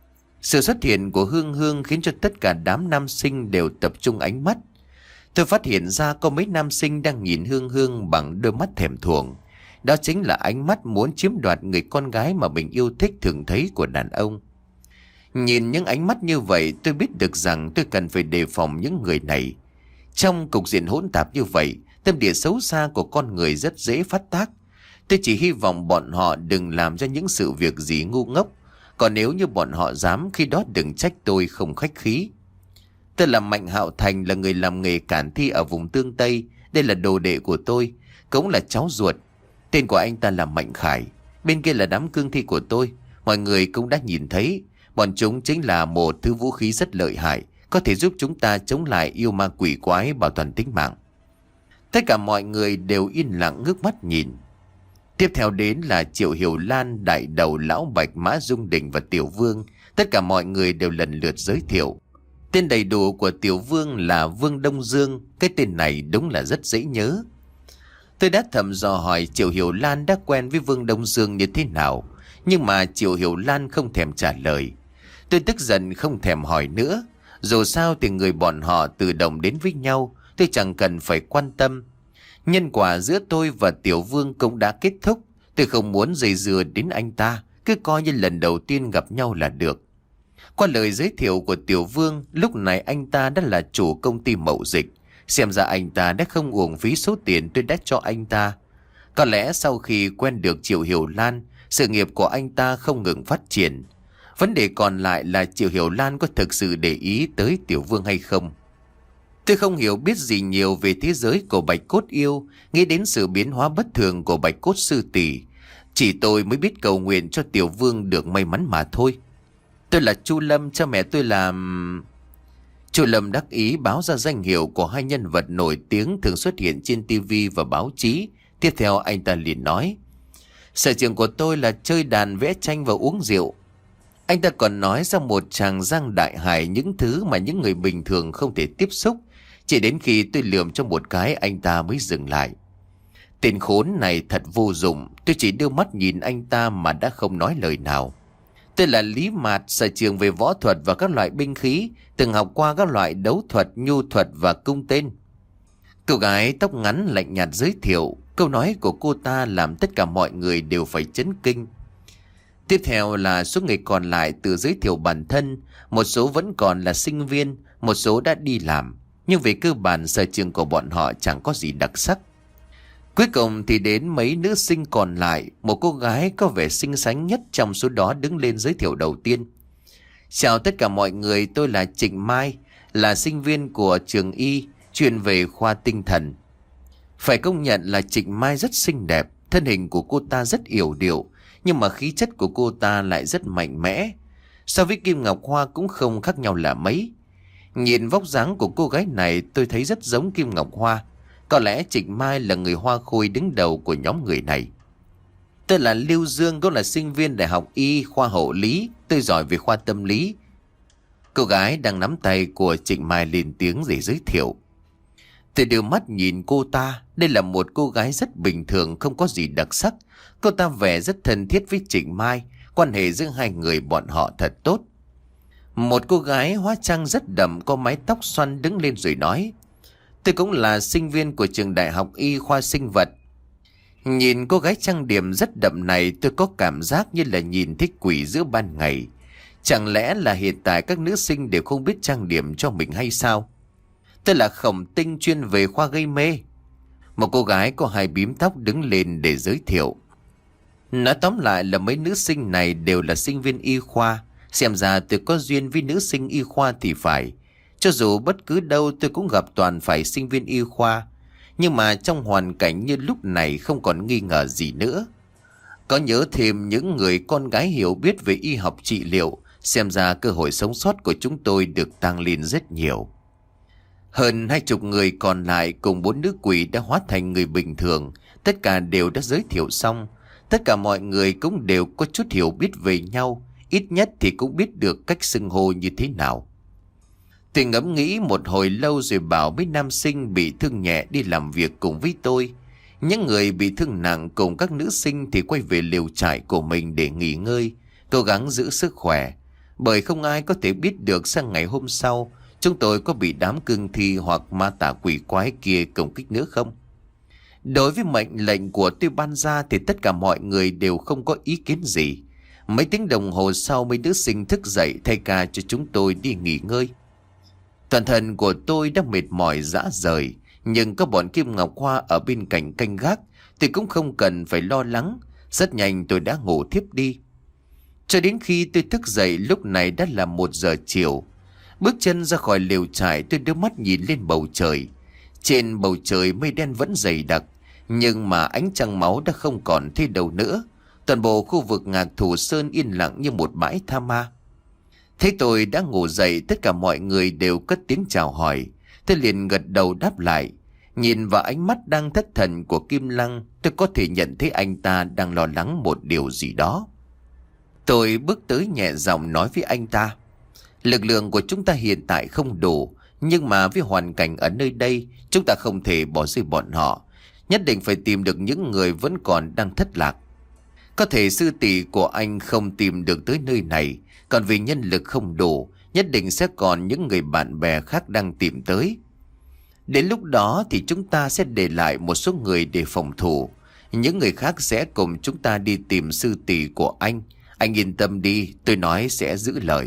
Sự xuất hiện của Hương Hương khiến cho tất cả đám nam sinh đều tập trung ánh mắt. Tôi phát hiện ra có mấy nam sinh đang nhìn Hương Hương bằng đôi mắt thèm thuồng. Đó chính là ánh mắt muốn chiếm đoạt người con gái mà mình yêu thích thường thấy của đàn ông. Nhìn những ánh mắt như vậy, tôi biết được rằng tôi cần phải đề phòng những người này. Trong cục diện hỗn tạp như vậy, tâm địa xấu xa của con người rất dễ phát tác. Tôi chỉ hy vọng bọn họ đừng làm ra những sự việc gì ngu ngốc. Còn nếu như bọn họ dám, khi đó đừng trách tôi không khách khí. Tôi là Mạnh Hạo Thành, là người làm nghề cản thi ở vùng Tương Tây. Đây là đồ đệ của tôi, cũng là cháu ruột. Tên của anh ta là Mạnh Khải. Bên kia là đám cương thi của tôi. Mọi người cũng đã nhìn thấy. Bọn chúng chính là một thứ vũ khí rất lợi hại, có thể giúp chúng ta chống lại yêu ma quỷ quái, bảo toàn tính mạng. Tất cả mọi người đều yên lặng ngước mắt nhìn. Tiếp theo đến là Triệu Hiểu Lan, Đại Đầu, Lão Bạch, Mã Dung Đình và Tiểu Vương. Tất cả mọi người đều lần lượt giới thiệu. Tên đầy đủ của Tiểu Vương là Vương Đông Dương. Cái tên này đúng là rất dễ nhớ. Tôi đã thầm dò hỏi Triệu Hiểu Lan đã quen với Vương Đông Dương như thế nào, nhưng mà Triệu Hiểu Lan không thèm trả lời. Tôi tức giận không thèm hỏi nữa. Dù sao thì người bọn họ tự động đến với nhau, tôi chẳng cần phải quan tâm. Nhân quả giữa tôi và Tiểu Vương cũng đã kết thúc. Tôi không muốn dây dưa đến anh ta, cứ coi như lần đầu tiên gặp nhau là được. Qua lời giới thiệu của Tiểu Vương, lúc này anh ta đã là chủ công ty mậu dịch. Xem ra anh ta đã không uổng phí số tiền tôi đã cho anh ta. Có lẽ sau khi quen được Triệu Hiểu Lan, sự nghiệp của anh ta không ngừng phát triển. Vấn đề còn lại là Triệu Hiểu Lan có thực sự để ý tới Tiểu Vương hay không. Tôi không hiểu biết gì nhiều về thế giới của Bạch Cốt Yêu, nghĩ đến sự biến hóa bất thường của Bạch Cốt Sư Tỷ. Chỉ tôi mới biết cầu nguyện cho Tiểu Vương được may mắn mà thôi. Tôi là Chu Lâm, cha mẹ tôi là... Chu Lâm đắc ý báo ra danh hiệu của hai nhân vật nổi tiếng thường xuất hiện trên ti vi và báo chí. Tiếp theo anh ta liền nói, sở trường của tôi là chơi đàn, vẽ tranh và uống rượu. Anh ta còn nói ra một tràng giang đại hải, những thứ mà những người bình thường không thể tiếp xúc. Chỉ đến khi tôi lườm cho một cái, anh ta mới dừng lại. Tên khốn này thật vô dụng. Tôi chỉ đưa mắt nhìn anh ta mà đã không nói lời nào. Tôi là Lý Mạt, sở trường về võ thuật và các loại binh khí, từng học qua các loại đấu thuật, nhu thuật và cung tên. Cô gái tóc ngắn lạnh nhạt giới thiệu. Câu nói của cô ta làm tất cả mọi người đều phải chấn kinh. Tiếp theo là số người còn lại tự giới thiệu bản thân. Một số vẫn còn là sinh viên, một số đã đi làm. Nhưng về cơ bản sở trường của bọn họ chẳng có gì đặc sắc. Cuối cùng thì đến mấy nữ sinh còn lại. Một cô gái có vẻ xinh xắn nhất trong số đó đứng lên giới thiệu đầu tiên. Chào tất cả mọi người, tôi là Trịnh Mai, là sinh viên của trường Y, chuyên về khoa tinh thần. Phải công nhận là Trịnh Mai rất xinh đẹp. Thân hình của cô ta rất yểu điệu, nhưng mà khí chất của cô ta lại rất mạnh mẽ. so với Kim Ngọc Hoa cũng không khác nhau là mấy. Nhìn vóc dáng của cô gái này tôi thấy rất giống Kim Ngọc Hoa. Có lẽ Trịnh Mai là người hoa khôi đứng đầu của nhóm người này. Tôi là Lưu Dương, cũng là sinh viên Đại học Y khoa hộ lý. Tôi giỏi về khoa tâm lý. Cô gái đang nắm tay của Trịnh Mai lên tiếng để giới thiệu. Tôi đưa mắt nhìn cô ta. Đây là một cô gái rất bình thường, không có gì đặc sắc. Cô ta vẻ rất thân thiết với Trịnh Mai. Quan hệ giữa hai người bọn họ thật tốt. Một cô gái hóa trang rất đậm, có mái tóc xoăn đứng lên rồi nói. Tôi cũng là sinh viên của trường Đại học Y khoa sinh vật. Nhìn cô gái trang điểm rất đậm này, tôi có cảm giác như là nhìn thấy quỷ giữa ban ngày. Chẳng lẽ là hiện tại các nữ sinh đều không biết trang điểm cho mình hay sao? Tôi là Khổng Tinh, chuyên về khoa gây mê. Một cô gái có hai bím tóc đứng lên để giới thiệu. Nói tóm lại là mấy nữ sinh này đều là sinh viên y khoa. Xem ra tôi có duyên với nữ sinh y khoa thì phải. Cho dù bất cứ đâu tôi cũng gặp toàn phải sinh viên y khoa. Nhưng mà trong hoàn cảnh như lúc này không còn nghi ngờ gì nữa. Có nhớ thêm những người con gái hiểu biết về y học trị liệu, xem ra cơ hội sống sót của chúng tôi được tăng lên rất nhiều. Hơn hai chục người còn lại cùng bốn nữ quỷ đã hóa thành người bình thường. Tất cả đều đã giới thiệu xong. Tất cả mọi người cũng đều có chút hiểu biết về nhau. Ít nhất thì cũng biết được cách xưng hô như thế nào. Tôi ngẫm nghĩ một hồi lâu rồi bảo mấy nam sinh bị thương nhẹ đi làm việc cùng với tôi. Những người bị thương nặng cùng các nữ sinh thì quay về lều trại của mình để nghỉ ngơi, cố gắng giữ sức khỏe. Bởi không ai có thể biết được sang ngày hôm sau chúng tôi có bị đám cương thi hoặc ma tà quỷ quái kia công kích nữa không. Đối với mệnh lệnh của tôi ban ra thì tất cả mọi người đều không có ý kiến gì. Mấy tiếng đồng hồ sau mấy nữ sinh thức dậy thay ca cho chúng tôi đi nghỉ ngơi. Toàn thân của tôi đã mệt mỏi rã rời, nhưng có bọn Kim Ngọc Hoa ở bên cạnh canh gác thì cũng không cần phải lo lắng. Rất nhanh tôi đã ngủ thiếp đi. Cho đến khi tôi thức dậy lúc này đã là một giờ chiều. Bước chân ra khỏi lều trại, tôi đưa mắt nhìn lên bầu trời. Trên bầu trời mây đen vẫn dày đặc, nhưng mà ánh trăng máu đã không còn thấy đâu nữa. Toàn bộ khu vực Ngạc Thù Sơn yên lặng như một bãi tha ma. Thấy tôi đã ngủ dậy, tất cả mọi người đều cất tiếng chào hỏi. Tôi liền gật đầu đáp lại. Nhìn vào ánh mắt đang thất thần của Kim Lăng, tôi có thể nhận thấy anh ta đang lo lắng một điều gì đó. Tôi bước tới nhẹ giọng nói với anh ta. Lực lượng của chúng ta hiện tại không đủ, nhưng mà với hoàn cảnh ở nơi đây, chúng ta không thể bỏ rơi bọn họ. Nhất định phải tìm được những người vẫn còn đang thất lạc. Có thể sư tỷ của anh không tìm được tới nơi này, còn vì nhân lực không đủ, nhất định sẽ còn những người bạn bè khác đang tìm tới. Đến lúc đó thì chúng ta sẽ để lại một số người để phòng thủ. Những người khác sẽ cùng chúng ta đi tìm sư tỷ của anh. Anh yên tâm đi, tôi nói sẽ giữ lời.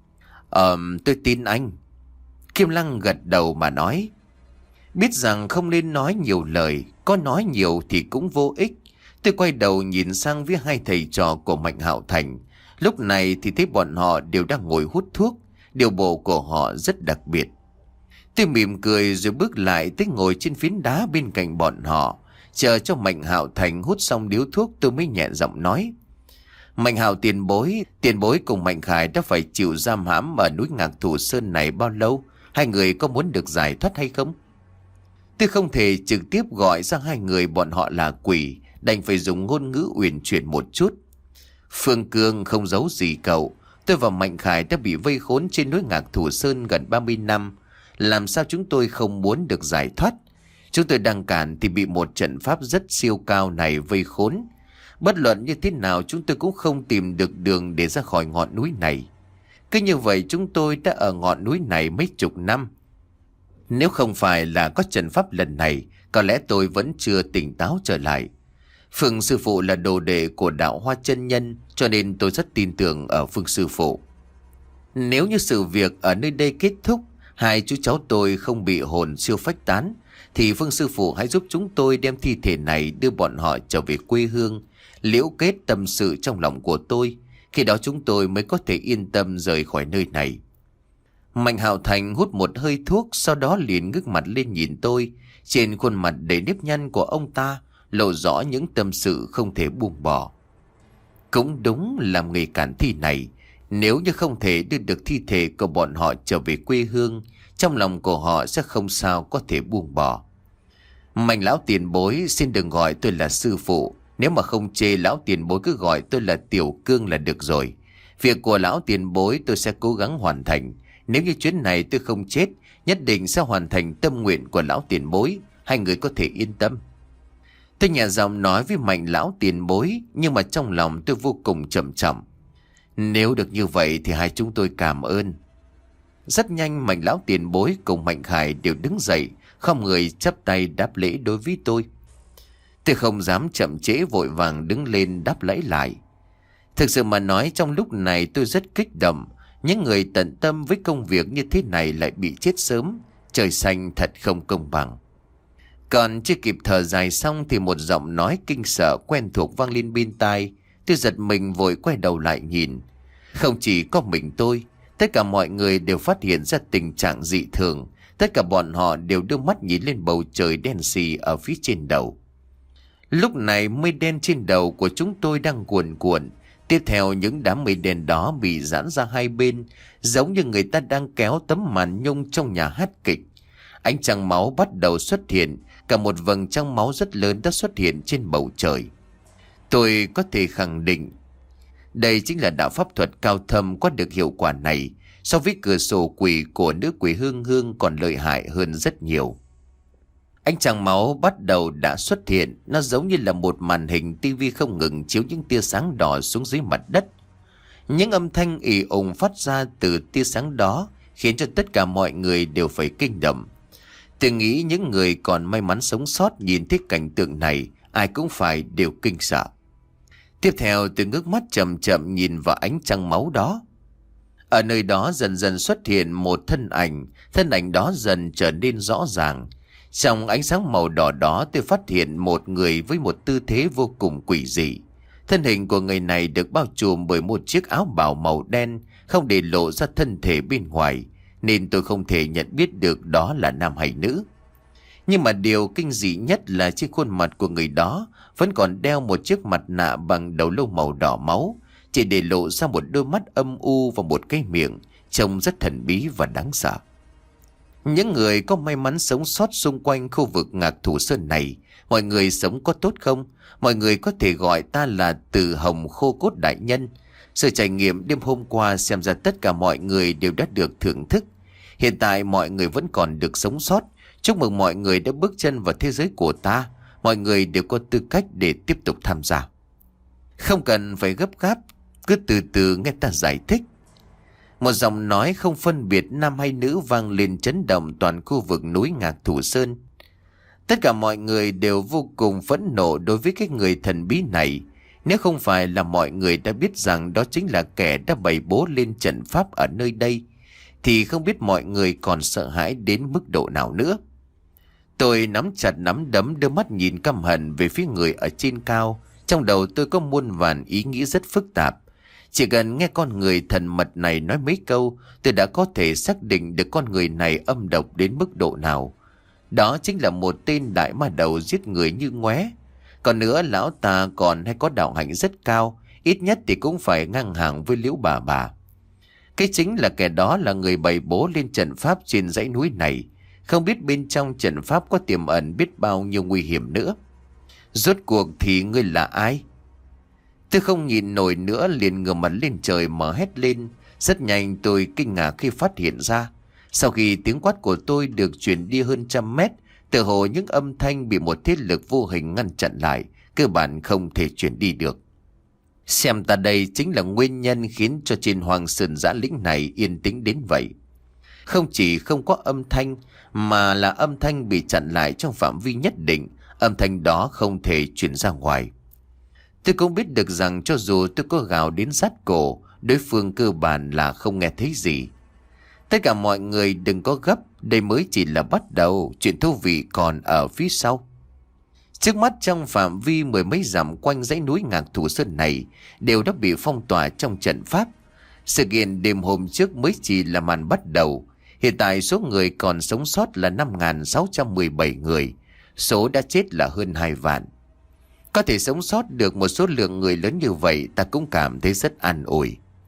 Ờm, tôi tin anh. Kim Lăng gật đầu mà nói. Biết rằng không nên nói nhiều lời, có nói nhiều thì cũng vô ích. Tôi quay đầu nhìn sang với hai thầy trò của Mạnh Hạo Thành. Lúc này thì thấy bọn họ đều đang ngồi hút thuốc. Điều bộ của họ rất đặc biệt. Tôi mỉm cười rồi bước lại tới ngồi trên phiến đá bên cạnh bọn họ. Chờ cho Mạnh Hạo Thành hút xong điếu thuốc tôi mới nhẹ giọng nói. Mạnh Hạo tiền bối, tiền bối cùng Mạnh Khải đã phải chịu giam hãm ở núi Ngạc Thù Sơn này bao lâu? Hai người có muốn được giải thoát hay không? Tôi không thể trực tiếp gọi ra hai người bọn họ là quỷ, đành phải dùng ngôn ngữ uyển chuyển một chút. Phương Cương không giấu gì cậu, tôi và Mạnh Khải đã bị vây khốn trên núi Ngạc Thù Sơn gần ba mươi năm. Làm sao chúng tôi không muốn được giải thoát? Chúng tôi đang cản thì bị một trận pháp rất siêu cao này vây khốn. Bất luận như thế nào chúng tôi cũng không tìm được đường để ra khỏi ngọn núi này. Cứ như vậy chúng tôi đã ở ngọn núi này mấy chục năm. Nếu không phải là có trận pháp lần này, có lẽ tôi vẫn chưa tỉnh táo trở lại. Phương sư phụ là đồ đệ của đạo Hoa Chân Nhân, cho nên tôi rất tin tưởng ở Phương sư phụ. Nếu như sự việc ở nơi đây kết thúc, hai chú cháu tôi không bị hồn siêu phách tán, thì Phương sư phụ hãy giúp chúng tôi đem thi thể này đưa bọn họ trở về quê hương, liễu kết tâm sự trong lòng của tôi. Khi đó chúng tôi mới có thể yên tâm rời khỏi nơi này. Mạnh Hạo Thành hút một hơi thuốc, sau đó liền ngước mặt lên nhìn tôi. Trên khuôn mặt đầy nếp nhăn của ông ta lộ rõ những tâm sự không thể buông bỏ. Cũng đúng, làm nghề cản thi này Nếu như không thể đưa được thi thể của bọn họ trở về quê hương, trong lòng của họ sẽ không sao có thể buông bỏ. Mạnh lão tiền bối, xin đừng gọi tôi là sư phụ. Nếu mà không chê, lão tiền bối cứ gọi tôi là Tiểu Cương là được rồi. Việc của lão tiền bối tôi sẽ cố gắng hoàn thành. Nếu như chuyến này tôi không chết, nhất định sẽ hoàn thành tâm nguyện của lão tiền bối. Hai người có thể yên tâm. Tôi nhẹ giọng nói với Mạnh lão tiền bối, nhưng mà trong lòng tôi vô cùng trầm trọng. Nếu được như vậy thì hai chúng tôi cảm ơn. Rất nhanh Mạnh lão tiền bối cùng Mạnh Khải đều đứng dậy, không người chắp tay đáp lễ đối với tôi. Tôi không dám chậm trễ, vội vàng đứng lên đáp lễ lại. Thực sự mà nói, trong lúc này tôi rất kích động. Những người tận tâm với công việc như thế này lại bị chết sớm. Trời xanh thật không công bằng. Còn chưa kịp thở dài xong thì một giọng nói kinh sợ quen thuộc vang lên bên tai. Tôi giật mình vội quay đầu lại nhìn. Không chỉ có mình tôi, tất cả mọi người đều phát hiện ra tình trạng dị thường. Tất cả bọn họ đều đưa mắt nhìn lên bầu trời đen xì ở phía trên đầu. Lúc này mây đen trên đầu của chúng tôi đang cuồn cuộn. Tiếp theo những đám mây đen đó bị giãn ra hai bên, giống như người ta đang kéo tấm màn nhung trong nhà hát kịch. Ánh trăng máu bắt đầu xuất hiện, cả một vầng trăng máu rất lớn đã xuất hiện trên bầu trời. Tôi có thể khẳng định, đây chính là đạo pháp thuật cao thâm có được hiệu quả này. So với cửa sổ quỷ của nữ quỷ Hương Hương còn lợi hại hơn rất nhiều. Ánh trăng máu bắt đầu đã xuất hiện. Nó giống như là một màn hình tivi không ngừng chiếu những tia sáng đỏ xuống dưới mặt đất. Những âm thanh ì ùng phát ra từ tia sáng đó khiến cho tất cả mọi người đều phải kinh động. Tôi nghĩ những người còn may mắn sống sót nhìn thấy cảnh tượng này, ai cũng phải đều kinh sợ. Tiếp theo tôi ngước mắt chậm chậm nhìn vào ánh trăng máu đó. Ở nơi đó dần dần xuất hiện một thân ảnh. Thân ảnh đó dần trở nên rõ ràng. Trong ánh sáng màu đỏ đó tôi phát hiện một người với một tư thế vô cùng quỷ dị. Thân hình của người này được bao trùm bởi một chiếc áo bào màu đen, không để lộ ra thân thể bên ngoài, nên tôi không thể nhận biết được đó là nam hay nữ. Nhưng mà điều kinh dị nhất là trên khuôn mặt của người đó vẫn còn đeo một chiếc mặt nạ bằng đầu lâu màu đỏ máu, chỉ để lộ ra một đôi mắt âm u và một cái miệng trông rất thần bí và đáng sợ. Những người có may mắn sống sót xung quanh khu vực Ngạc Thủ Sơn này, mọi người sống có tốt không? Mọi người có thể gọi ta là Từ Hồng Khô Cốt đại nhân. Sự trải nghiệm đêm hôm qua xem ra tất cả mọi người đều đã được thưởng thức. Hiện tại mọi người vẫn còn được sống sót. Chúc mừng mọi người đã bước chân vào thế giới của ta. Mọi người đều có tư cách để tiếp tục tham gia. Không cần phải gấp gáp, cứ từ từ nghe ta giải thích. Một giọng nói không phân biệt nam hay nữ vang lên chấn động toàn khu vực núi Ngạc Thủ Sơn. Tất cả mọi người đều vô cùng phẫn nộ đối với cái người thần bí này. Nếu không phải là mọi người đã biết rằng đó chính là kẻ đã bày bố lên trận pháp ở nơi đây, thì không biết mọi người còn sợ hãi đến mức độ nào nữa. Tôi nắm chặt nắm đấm, đưa mắt nhìn căm hận về phía người ở trên cao. Trong đầu tôi có muôn vàn ý nghĩ rất phức tạp. Chỉ cần nghe con người thần mật này nói mấy câu, tôi đã có thể xác định được con người này âm độc đến mức độ nào. Đó chính là một tên đại ma đầu giết người như ngoé. Còn nữa, lão ta còn hay có đạo hạnh rất cao, ít nhất thì cũng phải ngang hàng với Liễu bà bà. Cái chính là kẻ đó là người bày bố lên trận pháp trên dãy núi này. Không biết bên trong trận pháp có tiềm ẩn biết bao nhiêu nguy hiểm nữa. Rốt cuộc thì ngươi là ai? Tôi không nhìn nổi nữa, liền ngửa mặt lên trời mà hét lên. Rất nhanh tôi kinh ngạc khi phát hiện ra, sau khi tiếng quát của tôi được truyền đi hơn trăm mét, tựa hồ những âm thanh bị một thế lực vô hình ngăn chặn lại, cơ bản không thể truyền đi được. Xem ta đây chính là nguyên nhân khiến cho trên Hoàng Sơn Giã Lĩnh này yên tĩnh đến vậy. Không chỉ không có âm thanh, mà là âm thanh bị chặn lại trong phạm vi nhất định, âm thanh đó không thể truyền ra ngoài. Tôi cũng biết được rằng cho dù tôi có gào đến rát cổ, đối phương cơ bản là không nghe thấy gì. Tất cả mọi người đừng có gấp, đây mới chỉ là bắt đầu, chuyện thú vị còn ở phía sau. Trước mắt trong phạm vi mười mấy dặm quanh dãy núi Ngạc Thủ Sơn này đều đã bị phong tỏa trong trận pháp. Sự kiện đêm hôm trước mới chỉ là màn bắt đầu. Hiện tại số người còn sống sót là năm nghìn sáu trăm mười bảy người, số đã chết là hơn hai vạn. Có thể sống sót được một số lượng người lớn như vậy, ta cũng cảm thấy rất an ủi.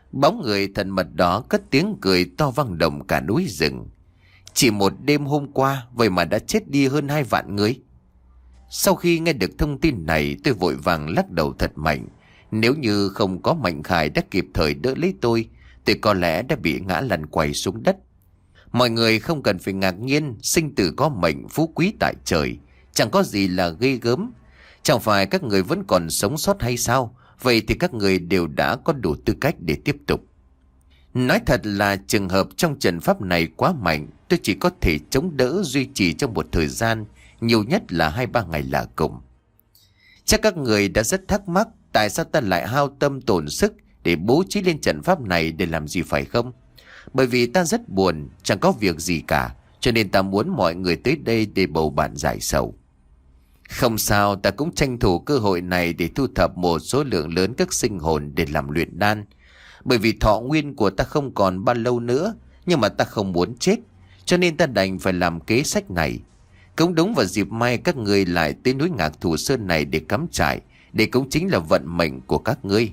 Bóng người thần mật đó cất tiếng cười to vang động cả núi rừng. Chỉ một đêm hôm qua, vậy mà đã chết đi hơn hai vạn người. Sau khi nghe được thông tin này, tôi vội vàng lắc đầu thật mạnh. Nếu như không có Mạnh Khải đã kịp thời đỡ lấy tôi, tôi có lẽ đã bị ngã lăn quay xuống đất. Mọi người không cần phải ngạc nhiên, sinh tử có mệnh, phú quý tại trời, chẳng có gì là ghê gớm. Chẳng phải các người vẫn còn sống sót hay sao? Vậy thì các người đều đã có đủ tư cách để tiếp tục. Nói thật là trường hợp trong trận pháp này quá mạnh, tôi chỉ có thể chống đỡ duy trì trong một thời gian, nhiều nhất là hai ba ngày là cùng. Chắc các người đã rất thắc mắc tại sao ta lại hao tâm tổn sức để bố trí lên trận pháp này để làm gì phải không? Bởi vì ta rất buồn, chẳng có việc gì cả, cho nên ta muốn mọi người tới đây để bầu bạn giải sầu. Không sao, ta cũng tranh thủ cơ hội này để thu thập một số lượng lớn các sinh hồn để làm luyện đan. Bởi vì thọ nguyên của ta không còn bao lâu nữa, nhưng mà ta không muốn chết, cho nên ta đành phải làm kế sách này. Cũng đúng vào dịp mai các ngươi lại tới núi Ngạc Thủ Sơn này để cắm trại, để cũng chính là vận mệnh của các ngươi.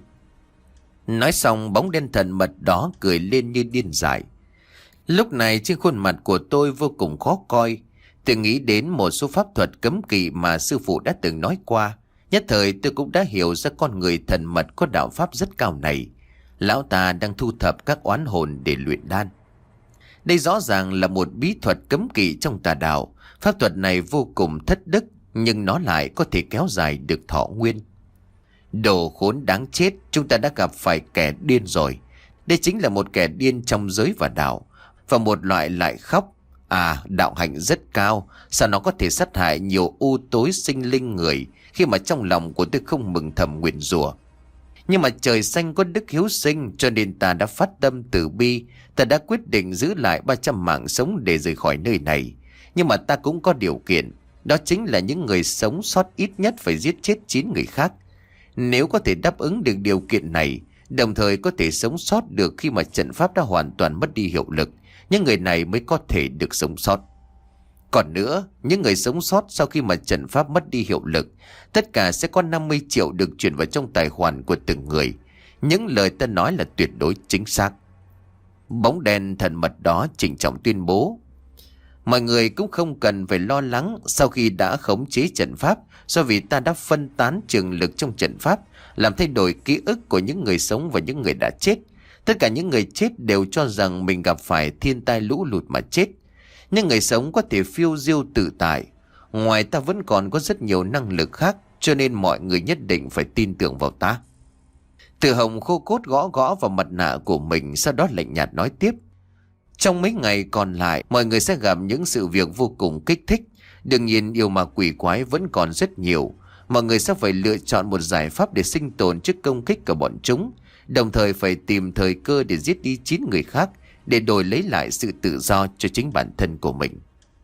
Nói xong, bóng đen thần mật đó cười lên như điên dại. Lúc này trên khuôn mặt của tôi vô cùng khó coi. Tôi nghĩ đến một số pháp thuật cấm kỵ mà sư phụ đã từng nói qua. Nhất thời tôi cũng đã hiểu ra con người thần mật có đạo pháp rất cao này. Lão ta đang thu thập các oán hồn để luyện đan. Đây rõ ràng là một bí thuật cấm kỵ trong tà đạo. Pháp thuật này vô cùng thất đức, nhưng nó lại có thể kéo dài được thọ nguyên. Đồ khốn đáng chết, chúng ta đã gặp phải kẻ điên rồi. Đây chính là một kẻ điên trong giới và đạo. Và một loại lại khóc. À, đạo hạnh rất cao, sao nó có thể sát hại nhiều u tối sinh linh người, khi mà trong lòng của tôi không mừng thầm nguyền rủa. Nhưng mà trời xanh có đức hiếu sinh, cho nên ta đã phát tâm từ bi. Ta đã quyết định giữ lại ba trăm mạng sống để rời khỏi nơi này. Nhưng mà ta cũng có điều kiện, đó chính là những người sống sót ít nhất phải giết chết chín người khác. Nếu có thể đáp ứng được điều kiện này, đồng thời có thể sống sót được khi mà trận pháp đã hoàn toàn mất đi hiệu lực, những người này mới có thể được sống sót. Còn nữa, những người sống sót sau khi mà trận pháp mất đi hiệu lực, tất cả sẽ có năm mươi triệu được chuyển vào trong tài khoản của từng người. Những lời ta nói là tuyệt đối chính xác. Bóng đen thần mật đó trịnh trọng tuyên bố. Mọi người cũng không cần phải lo lắng, sau khi đã khống chế trận pháp, do vì ta đã phân tán trường lực trong trận pháp, làm thay đổi ký ức của những người sống và những người đã chết. Tất cả những người chết đều cho rằng mình gặp phải thiên tai lũ lụt mà chết. Nhưng người sống có thể phiêu diêu tự tại. Ngoài ta vẫn còn có rất nhiều năng lực khác, cho nên mọi người nhất định phải tin tưởng vào ta. Từ Hồng khô cốt gõ gõ vào mặt nạ của mình, sau đó lạnh nhạt nói tiếp. Trong mấy ngày còn lại, mọi người sẽ gặp những sự việc vô cùng kích thích. Đương nhiên yêu ma quỷ quái vẫn còn rất nhiều. Mọi người sẽ phải lựa chọn một giải pháp để sinh tồn trước công kích của bọn chúng. Đồng thời phải tìm thời cơ để giết đi chín người khác, để đổi lấy lại sự tự do cho chính bản thân của mình.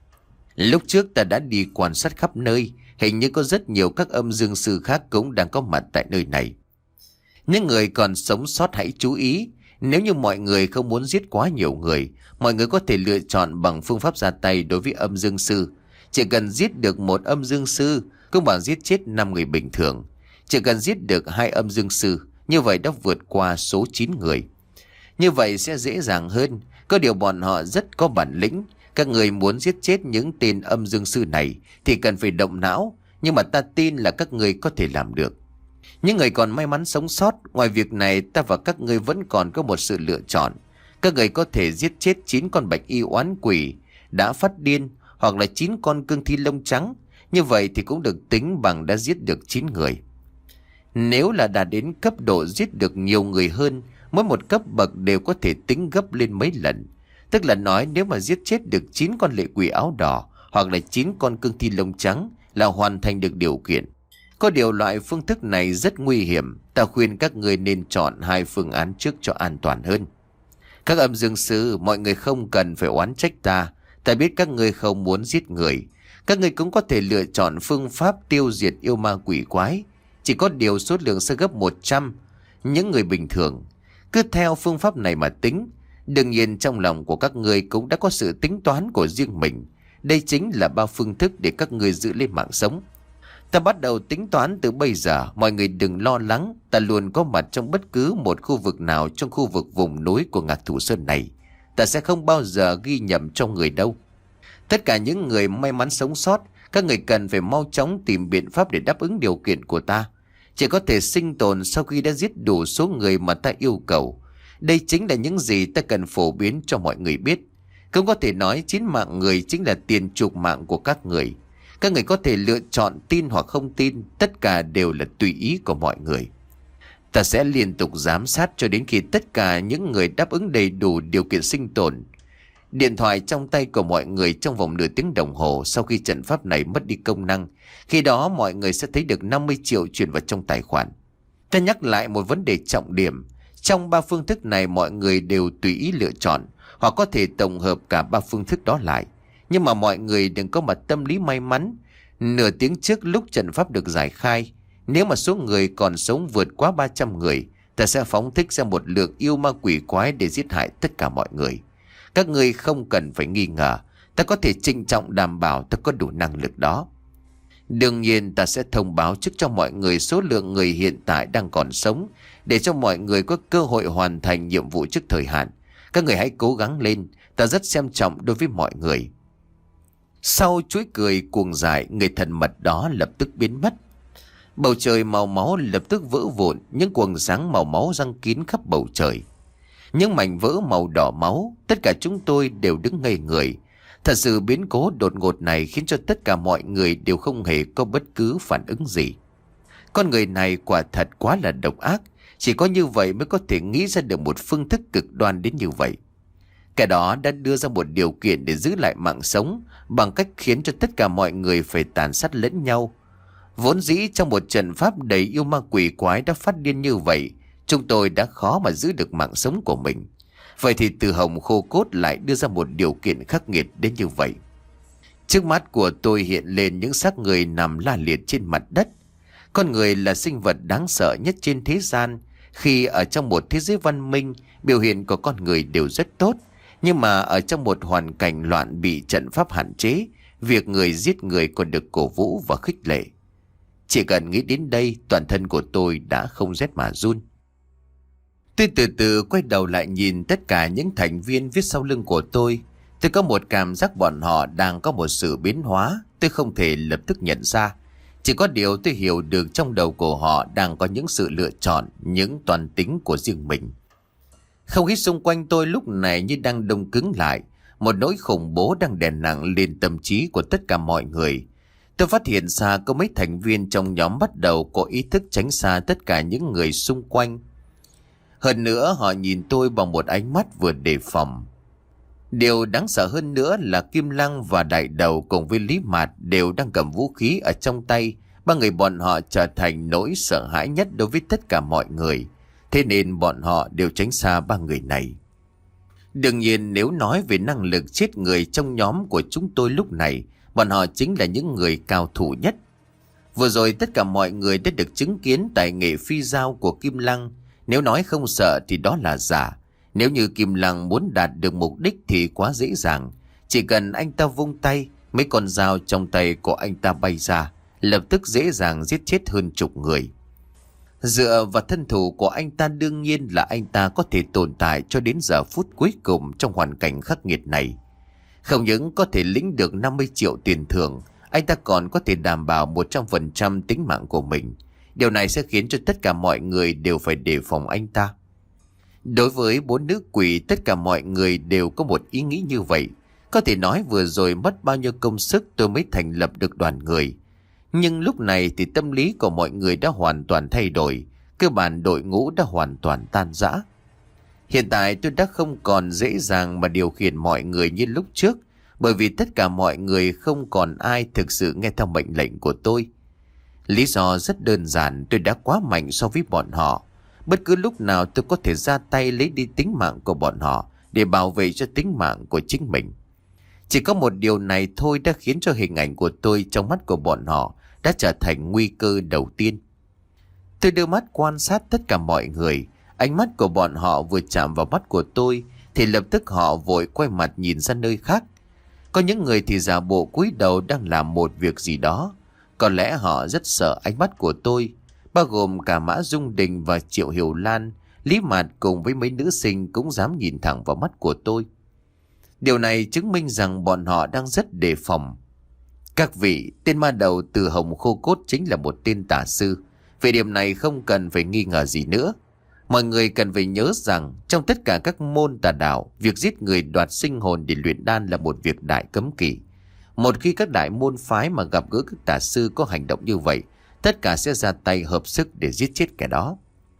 Lúc trước ta đã đi quan sát khắp nơi, hình như có rất nhiều các âm dương sư khác cũng đang có mặt tại nơi này. Những người còn sống sót hãy chú ý, nếu như mọi người không muốn giết quá nhiều người, mọi người có thể lựa chọn bằng phương pháp ra tay đối với âm dương sư. Chỉ cần giết được một âm dương sư, cũng bằng giết chết năm người bình thường. Chỉ cần giết được hai âm dương sư, như vậy đã vượt qua số chín người. Như vậy sẽ dễ dàng hơn. Có điều bọn họ rất có bản lĩnh. Các người muốn giết chết những tên âm dương sư này thì cần phải động não, nhưng mà ta tin là các người có thể làm được. Những người còn may mắn sống sót, ngoài việc này ta và các người vẫn còn có một sự lựa chọn. Các người có thể giết chết chín con bạch y oán quỷ đã phát điên, hoặc là chín con cương thi lông trắng. Như vậy thì cũng được tính bằng đã giết được chín người. Nếu là đã đến cấp độ giết được nhiều người hơn, mỗi một cấp bậc đều có thể tính gấp lên mấy lần. Tức là nói nếu mà giết chết được chín con lệ quỷ áo đỏ hoặc là chín con cương thi lông trắng là hoàn thành được điều kiện. Có điều loại phương thức này rất nguy hiểm, ta khuyên các người nên chọn hai phương án trước cho an toàn hơn. Các âm dương sư, mọi người không cần phải oán trách ta, ta biết các người không muốn giết người. Các người cũng có thể lựa chọn phương pháp tiêu diệt yêu ma quỷ quái, chỉ có điều số lượng sẽ gấp một trăm những người bình thường. Cứ theo phương pháp này mà tính. Đương nhiên trong lòng của các người cũng đã có sự tính toán của riêng mình. Đây chính là ba phương thức để các người giữ lấy mạng sống. Ta bắt đầu tính toán từ bây giờ, mọi người đừng lo lắng, ta luôn có mặt trong bất cứ một khu vực nào trong khu vực vùng núi của Ngạc Thủ Sơn này. Ta sẽ không bao giờ ghi nhầm trong người đâu. Tất cả những người may mắn sống sót, các người cần phải mau chóng tìm biện pháp để đáp ứng điều kiện của ta. Chỉ có thể sinh tồn sau khi đã giết đủ số người mà ta yêu cầu. Đây chính là những gì ta cần phổ biến cho mọi người biết. Cũng có thể nói chín mạng người chính là tiền chuộc mạng của các người. Các người có thể lựa chọn tin hoặc không tin, tất cả đều là tùy ý của mọi người. Ta sẽ liên tục giám sát cho đến khi tất cả những người đáp ứng đầy đủ điều kiện sinh tồn. Điện thoại trong tay của mọi người trong vòng nửa tiếng đồng hồ sau khi trận pháp này mất đi công năng. Khi đó mọi người sẽ thấy được năm mươi triệu chuyển vào trong tài khoản. Ta nhắc lại một vấn đề trọng điểm. Trong ba phương thức này mọi người đều tùy ý lựa chọn, hoặc có thể tổng hợp cả ba phương thức đó lại. Nhưng mà mọi người đừng có mặt tâm lý may mắn. Nửa tiếng trước lúc trận pháp được giải khai, nếu mà số người còn sống vượt quá ba trăm người, ta sẽ phóng thích ra một lượng yêu ma quỷ quái để giết hại tất cả mọi người. Các người không cần phải nghi ngờ, ta có thể trịnh trọng đảm bảo ta có đủ năng lực đó. Đương nhiên ta sẽ thông báo trước cho mọi người số lượng người hiện tại đang còn sống, để cho mọi người có cơ hội hoàn thành nhiệm vụ trước thời hạn. Các người hãy cố gắng lên, ta rất xem trọng đối với mọi người. Sau chuỗi cười cuồng dại, người thần mật đó lập tức biến mất. Bầu trời màu máu lập tức vỡ vụn, những quầng sáng màu máu răng kín khắp bầu trời. Những mảnh vỡ màu đỏ máu, tất cả chúng tôi đều đứng ngây người. Thật sự biến cố đột ngột này khiến cho tất cả mọi người đều không hề có bất cứ phản ứng gì. Con người này quả thật quá là độc ác, chỉ có như vậy mới có thể nghĩ ra được một phương thức cực đoan đến như vậy. Kẻ đó đã đưa ra một điều kiện để giữ lại mạng sống bằng cách khiến cho tất cả mọi người phải tàn sát lẫn nhau. Vốn dĩ trong một trận pháp đầy yêu ma quỷ quái đã phát điên như vậy, chúng tôi đã khó mà giữ được mạng sống của mình. Vậy thì Từ Hồng khô cốt lại đưa ra một điều kiện khắc nghiệt đến như vậy. Trước mắt của tôi hiện lên những xác người nằm la liệt trên mặt đất. Con người là sinh vật đáng sợ nhất trên thế gian. Khi ở trong một thế giới văn minh, biểu hiện của con người đều rất tốt. Nhưng mà ở trong một hoàn cảnh loạn bị trận pháp hạn chế, việc người giết người còn được cổ vũ và khích lệ. Chỉ cần nghĩ đến đây, toàn thân của tôi đã không rét mà run. Tôi từ từ quay đầu lại nhìn tất cả những thành viên viết sau lưng của tôi. Tôi có một cảm giác bọn họ đang có một sự biến hóa, tôi không thể lập tức nhận ra. Chỉ có điều tôi hiểu được trong đầu của họ đang có những sự lựa chọn, những toàn tính của riêng mình. Không khí xung quanh tôi lúc này như đang đông cứng lại. Một nỗi khủng bố đang đè nặng lên tâm trí của tất cả mọi người. Tôi phát hiện ra có mấy thành viên trong nhóm bắt đầu có ý thức tránh xa tất cả những người xung quanh. Hơn nữa họ nhìn tôi bằng một ánh mắt vừa đề phòng. Điều đáng sợ hơn nữa là Kim Lăng và Đại Đầu cùng với Lý Mạt đều đang cầm vũ khí ở trong tay. Ba người bọn họ trở thành nỗi sợ hãi nhất đối với tất cả mọi người. Thế nên bọn họ đều tránh xa ba người này. Đương nhiên nếu nói về năng lực giết người trong nhóm của chúng tôi lúc này, bọn họ chính là những người cao thủ nhất. Vừa rồi tất cả mọi người đã được chứng kiến tài nghệ phi dao của Kim Lăng. Nếu nói không sợ thì đó là giả. Nếu như Kim Lăng muốn đạt được mục đích thì quá dễ dàng. Chỉ cần anh ta vung tay, mấy con dao trong tay của anh ta bay ra, lập tức dễ dàng giết chết hơn chục người. Dựa vào thân thủ của anh ta, đương nhiên là anh ta có thể tồn tại cho đến giờ phút cuối cùng trong hoàn cảnh khắc nghiệt này. Không những có thể lĩnh được năm mươi triệu tiền thưởng, anh ta còn có thể đảm bảo một trăm phần trăm tính mạng của mình. Điều này sẽ khiến cho tất cả mọi người đều phải đề phòng anh ta. Đối với bốn nữ quỷ, tất cả mọi người đều có một ý nghĩ như vậy. Có thể nói vừa rồi mất bao nhiêu công sức tôi mới thành lập được đoàn người. Nhưng lúc này thì tâm lý của mọi người đã hoàn toàn thay đổi. Cơ bản đội ngũ đã hoàn toàn tan rã. Hiện tại tôi đã không còn dễ dàng mà điều khiển mọi người như lúc trước, bởi vì tất cả mọi người không còn ai thực sự nghe theo mệnh lệnh của tôi. Lý do rất đơn giản, tôi đã quá mạnh so với bọn họ. Bất cứ lúc nào tôi có thể ra tay lấy đi tính mạng của bọn họ để bảo vệ cho tính mạng của chính mình. Chỉ có một điều này thôi đã khiến cho hình ảnh của tôi trong mắt của bọn họ đã trở thành nguy cơ đầu tiên. Tôi đưa mắt quan sát tất cả mọi người. Ánh mắt của bọn họ vừa chạm vào mắt của tôi thì lập tức họ vội quay mặt nhìn ra nơi khác. Có những người thì giả bộ cúi đầu đang làm một việc gì đó. Có lẽ họ rất sợ ánh mắt của tôi, bao gồm cả Mã Dung Đình và Triệu Hiểu Lan, Lý Mạt cùng với mấy nữ sinh cũng dám nhìn thẳng vào mắt của tôi. Điều này chứng minh rằng bọn họ đang rất đề phòng. Các vị, tên ma đầu từ Hồng Khô Cốt chính là một tên tà sư. Về điểm này không cần phải nghi ngờ gì nữa. Mọi người cần phải nhớ rằng trong tất cả các môn tà đạo, việc giết người đoạt sinh hồn để luyện đan là một việc đại cấm kỵ. Một khi các đại môn phái mà gặp gỡ các tà sư có hành động như vậy, tất cả sẽ ra tay hợp sức để giết chết kẻ đó.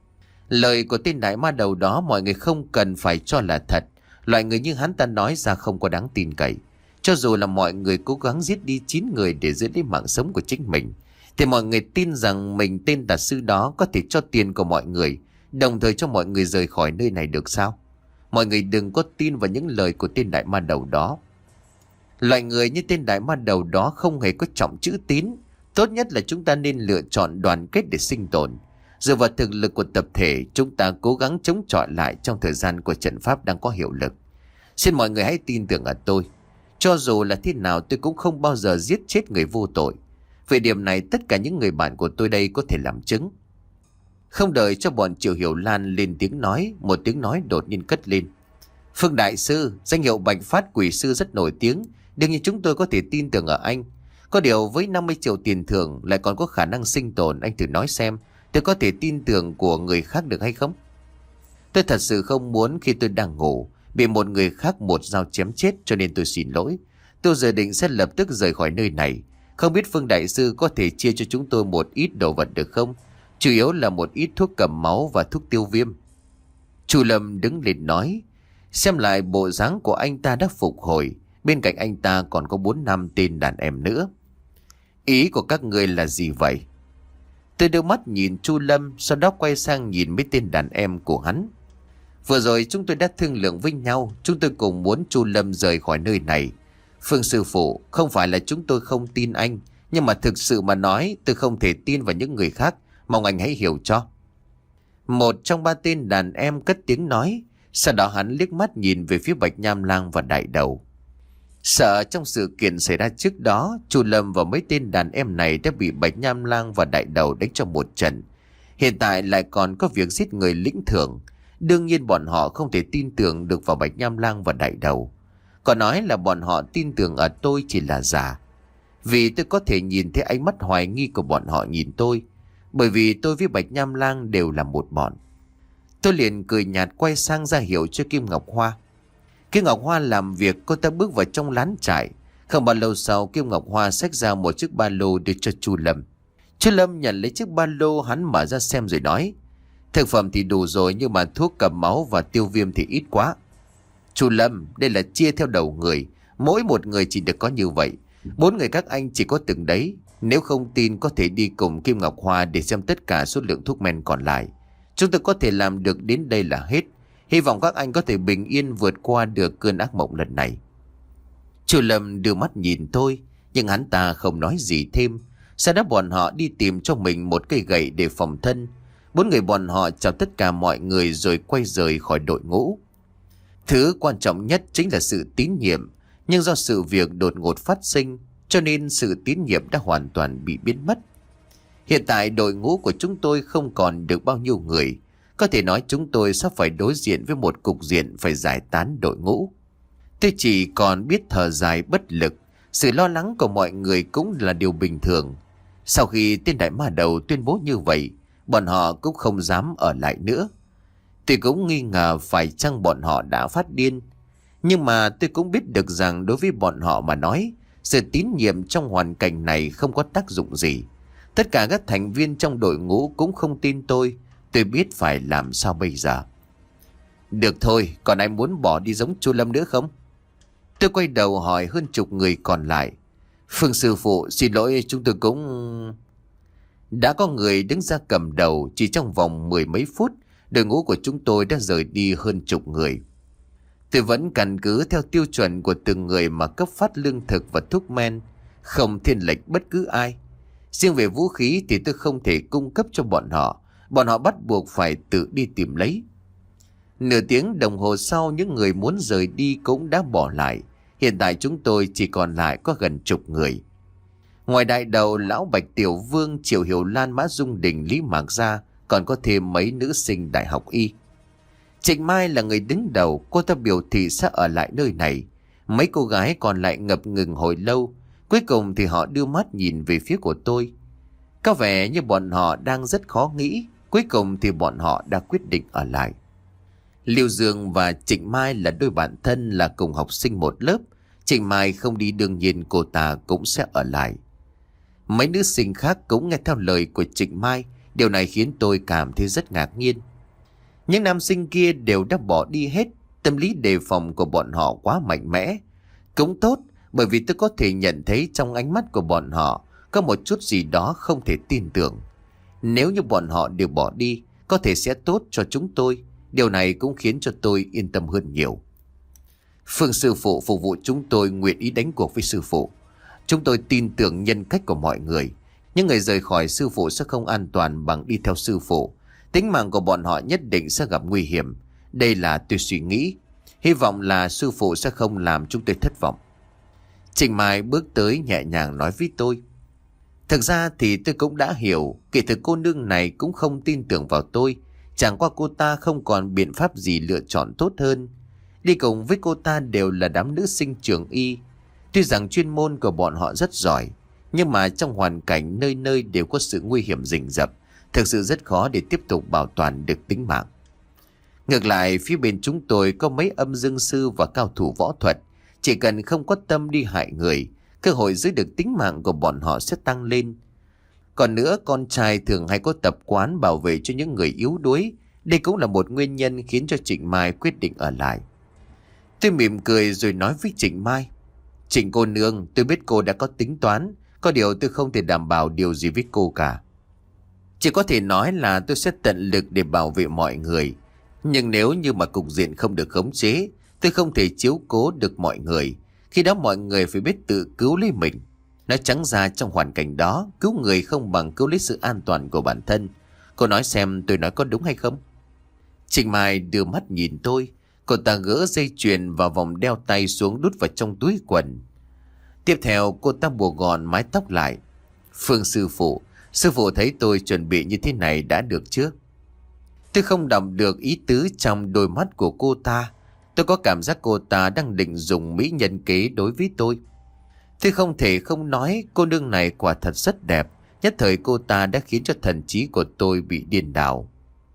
Lời của tên đại ma đầu đó mọi người không cần phải cho là thật. Loại người như hắn ta nói ra không có đáng tin cậy. Cho dù là mọi người cố gắng giết đi chín người để giữ lấy mạng sống của chính mình, thì mọi người tin rằng mình tên tà sư đó có thể cho tiền của mọi người, đồng thời cho mọi người rời khỏi nơi này được sao? Mọi người đừng có tin vào những lời của tên đại ma đầu đó. Loại người như tên đại ma đầu đó không hề có trọng chữ tín. Tốt nhất là chúng ta nên lựa chọn đoàn kết để sinh tồn. Dựa vào thực lực của tập thể, chúng ta cố gắng chống chọi lại trong thời gian của trận pháp đang có hiệu lực. Xin mọi người hãy tin tưởng ở tôi. Cho dù là thế nào tôi cũng không bao giờ giết chết người vô tội. Về điểm này tất cả những người bạn của tôi đây có thể làm chứng. Không đợi cho bọn Triệu Hiểu Lan lên tiếng nói, một tiếng nói đột nhiên cất lên. Phương Đại Sư, danh hiệu Bạch Phát Quỷ Sư rất nổi tiếng. Đương nhiên chúng tôi có thể tin tưởng ở anh. Có điều với năm mươi triệu tiền thưởng lại còn có khả năng sinh tồn, anh thử nói xem tôi có thể tin tưởng của người khác được hay không? Tôi thật sự không muốn khi tôi đang ngủ bị một người khác một dao chém chết, cho nên tôi xin lỗi. Tôi dự định sẽ lập tức rời khỏi nơi này. Không biết Phương Đại Sư có thể chia cho chúng tôi một ít đồ vật được không? Chủ yếu là một ít thuốc cầm máu và thuốc tiêu viêm. Chu Lâm đứng lên nói. Xem lại bộ dáng của anh ta đã phục hồi. Bên cạnh anh ta còn có bốn năm tên đàn em nữa. Ý của các người là gì vậy? Tôi đưa mắt nhìn Chu Lâm, sau đó quay sang nhìn mấy tên đàn em của hắn. Vừa rồi chúng tôi đã thương lượng với nhau, chúng tôi cùng muốn Chu Lâm rời khỏi nơi này. Phương sư phụ, không phải là chúng tôi không tin anh, nhưng mà thực sự mà nói tôi không thể tin vào những người khác, mong anh hãy hiểu cho. Một trong ba tên đàn em cất tiếng nói, sau đó hắn liếc mắt nhìn về phía Bạch Nham Lang và Đại Đầu. Sợ trong sự kiện xảy ra trước đó, Chu Lâm và mấy tên đàn em này đã bị Bạch Nham Lang và Đại Đầu đánh cho một trận. Hiện tại lại còn có việc giết người lĩnh thưởng. Đương nhiên bọn họ không thể tin tưởng được vào Bạch Nham Lang và Đại Đầu. Còn nói là bọn họ tin tưởng ở tôi chỉ là giả. Vì tôi có thể nhìn thấy ánh mắt hoài nghi của bọn họ nhìn tôi. Bởi vì tôi với Bạch Nham Lang đều là một bọn. Tôi liền cười nhạt quay sang ra hiệu cho Kim Ngọc Hoa. Kim Ngọc Hoa làm việc, cô ta bước vào trong lán trại. Không bao lâu sau, Kim Ngọc Hoa xách ra một chiếc ba lô đưa cho Chu Lâm. Chu Lâm nhận lấy chiếc ba lô, hắn mở ra xem rồi nói. Thực phẩm thì đủ rồi, nhưng mà thuốc cầm máu và tiêu viêm thì ít quá. Chu Lâm, đây là chia theo đầu người. Mỗi một người chỉ được có như vậy. Bốn người các anh chỉ có từng đấy. Nếu không tin có thể đi cùng Kim Ngọc Hoa để xem tất cả số lượng thuốc men còn lại. Chúng tôi có thể làm được đến đây là hết. Hy vọng các anh có thể bình yên vượt qua được cơn ác mộng lần này. Chu Lâm đưa mắt nhìn tôi, nhưng hắn ta không nói gì thêm. Sau đó bọn họ đi tìm cho mình một cây gậy để phòng thân. Bốn người bọn họ chào tất cả mọi người rồi quay rời khỏi đội ngũ. Thứ quan trọng nhất chính là sự tín nhiệm. Nhưng do sự việc đột ngột phát sinh, cho nên sự tín nhiệm đã hoàn toàn bị biến mất. Hiện tại đội ngũ của chúng tôi không còn được bao nhiêu người. Có thể nói chúng tôi sắp phải đối diện với một cục diện phải giải tán đội ngũ. Tôi chỉ còn biết thở dài bất lực. Sự lo lắng của mọi người cũng là điều bình thường. Sau khi tên đại ma đầu tuyên bố như vậy, bọn họ cũng không dám ở lại nữa. Tôi cũng nghi ngờ phải chăng bọn họ đã phát điên. Nhưng mà tôi cũng biết được rằng đối với bọn họ mà nói, sự tín nhiệm trong hoàn cảnh này không có tác dụng gì. Tất cả các thành viên trong đội ngũ cũng không tin tôi. Tôi biết phải làm sao bây giờ. Được thôi, còn ai muốn bỏ đi giống Chu Lâm nữa không? Tôi quay đầu hỏi hơn chục người còn lại. Phương sư phụ, xin lỗi, chúng tôi cũng... Đã có người đứng ra cầm đầu. Chỉ trong vòng mười mấy phút, đội ngũ của chúng tôi đã rời đi hơn chục người. Tôi vẫn căn cứ theo tiêu chuẩn của từng người mà cấp phát lương thực và thuốc men, không thiên lệch bất cứ ai. Riêng về vũ khí thì tôi không thể cung cấp cho bọn họ. Bọn họ bắt buộc phải tự đi tìm lấy. Nửa tiếng đồng hồ sau, những người muốn rời đi cũng đã bỏ lại. Hiện tại chúng tôi chỉ còn lại có gần chục người. Ngoài đại đầu lão Bạch Tiểu Vương, Triệu Hiểu Lan, Mã Dung Đình, Lý Mạc Gia, còn có thêm mấy nữ sinh đại học y. Trịnh Mai là người đứng đầu, cô ta biểu thị sẽ ở lại nơi này. Mấy cô gái còn lại ngập ngừng hồi lâu. Cuối cùng thì họ đưa mắt nhìn về phía của tôi. Có vẻ như bọn họ đang rất khó nghĩ. Cuối cùng thì bọn họ đã quyết định ở lại. Liêu Dương và Trịnh Mai là đôi bạn thân, là cùng học sinh một lớp. Trịnh Mai không đi, đương nhiên cô ta cũng sẽ ở lại. Mấy nữ sinh khác cũng nghe theo lời của Trịnh Mai. Điều này khiến tôi cảm thấy rất ngạc nhiên. Những nam sinh kia đều đã bỏ đi hết. Tâm lý đề phòng của bọn họ quá mạnh mẽ. Cũng tốt, bởi vì tôi có thể nhận thấy trong ánh mắt của bọn họ có một chút gì đó không thể tin tưởng. Nếu như bọn họ đều bỏ đi, có thể sẽ tốt cho chúng tôi. Điều này cũng khiến cho tôi yên tâm hơn nhiều. Phương sư phụ phục vụ chúng tôi nguyện ý đánh cuộc với sư phụ. Chúng tôi tin tưởng nhân cách của mọi người. Những người rời khỏi sư phụ sẽ không an toàn bằng đi theo sư phụ. Tính mạng của bọn họ nhất định sẽ gặp nguy hiểm. Đây là tôi suy nghĩ. Hy vọng là sư phụ sẽ không làm chúng tôi thất vọng. Trịnh Mai bước tới nhẹ nhàng nói với tôi. Thực ra thì tôi cũng đã hiểu. Kể từ cô nương này cũng không tin tưởng vào tôi. Chẳng qua cô ta không còn biện pháp gì lựa chọn tốt hơn. Đi cùng với cô ta đều là đám nữ sinh trường y. Tuy rằng chuyên môn của bọn họ rất giỏi, nhưng mà trong hoàn cảnh nơi nơi đều có sự nguy hiểm rình rập, thực sự rất khó để tiếp tục bảo toàn được tính mạng. Ngược lại, phía bên chúng tôi có mấy âm dương sư và cao thủ võ thuật. Chỉ cần không có tâm đi hại người, cơ hội giữ được tính mạng của bọn họ sẽ tăng lên. Còn nữa, con trai thường hay có tập quán bảo vệ cho những người yếu đuối. Đây cũng là một nguyên nhân khiến cho Trịnh Mai quyết định ở lại. Tôi mỉm cười rồi nói với Trịnh Mai. Trịnh cô nương, tôi biết cô đã có tính toán. Có điều tôi không thể đảm bảo điều gì với cô cả. Chỉ có thể nói là tôi sẽ tận lực để bảo vệ mọi người. Nhưng nếu như mà cục diện không được khống chế, tôi không thể chiếu cố được mọi người. Khi đó mọi người phải biết tự cứu lấy mình. Nói trắng ra, trong hoàn cảnh đó, cứu người không bằng cứu lấy sự an toàn của bản thân. Cô nói xem tôi nói có đúng hay không? Trịnh Mai đưa mắt nhìn tôi. Cô ta gỡ dây chuyền và vòng đeo tay xuống đút vào trong túi quần. Tiếp theo cô ta buộc gọn mái tóc lại. Phương sư phụ, sư phụ thấy tôi chuẩn bị như thế này đã được chưa? Tôi không đọc được ý tứ trong đôi mắt của cô ta. Tôi có cảm giác cô ta đang định dùng mỹ nhân kế đối với tôi. Tôi không thể không nói cô nương này quả thật rất đẹp. Nhất thời cô ta đã khiến cho thần trí của tôi bị điên đảo.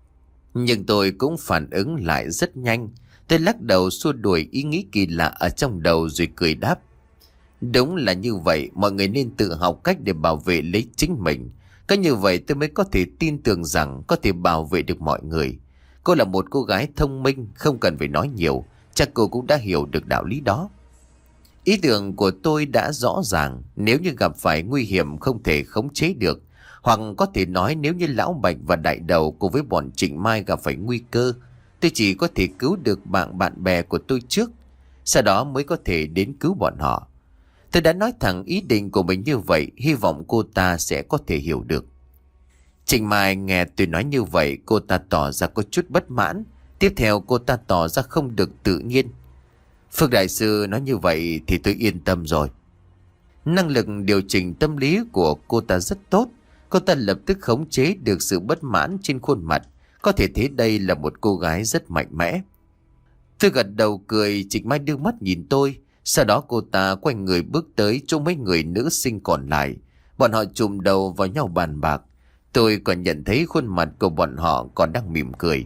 Nhưng tôi cũng phản ứng lại rất nhanh. Tôi lắc đầu xua đuổi ý nghĩ kỳ lạ ở trong đầu rồi cười đáp. Đúng là như vậy, mọi người nên tự học cách để bảo vệ lấy chính mình. Có như vậy tôi mới có thể tin tưởng rằng có thể bảo vệ được mọi người. Cô là một cô gái thông minh, không cần phải nói nhiều. Chắc cô cũng đã hiểu được đạo lý đó. Ý tưởng của tôi đã rõ ràng. Nếu như gặp phải nguy hiểm không thể khống chế được, hoặc có thể nói nếu như Lão Bạch và Đại Đầu cùng với bọn Trịnh Mai gặp phải nguy cơ, tôi chỉ có thể cứu được bạn bạn bè của tôi trước, sau đó mới có thể đến cứu bọn họ. Tôi đã nói thẳng ý định của mình như vậy, hy vọng cô ta sẽ có thể hiểu được. Trịnh Mai nghe tôi nói như vậy, cô ta tỏ ra có chút bất mãn. Tiếp theo cô ta tỏ ra không được tự nhiên. Phương đại sư nói như vậy thì tôi yên tâm rồi. Năng lực điều chỉnh tâm lý của cô ta rất tốt. Cô ta lập tức khống chế được sự bất mãn trên khuôn mặt. Có thể thấy đây là một cô gái rất mạnh mẽ. Tôi gật đầu cười. Trịnh Mai đưa mắt nhìn tôi. Sau đó cô ta quay người bước tới chỗ mấy người nữ sinh còn lại. Bọn họ chùm đầu vào nhau bàn bạc. Tôi còn nhận thấy khuôn mặt của bọn họ còn đang mỉm cười.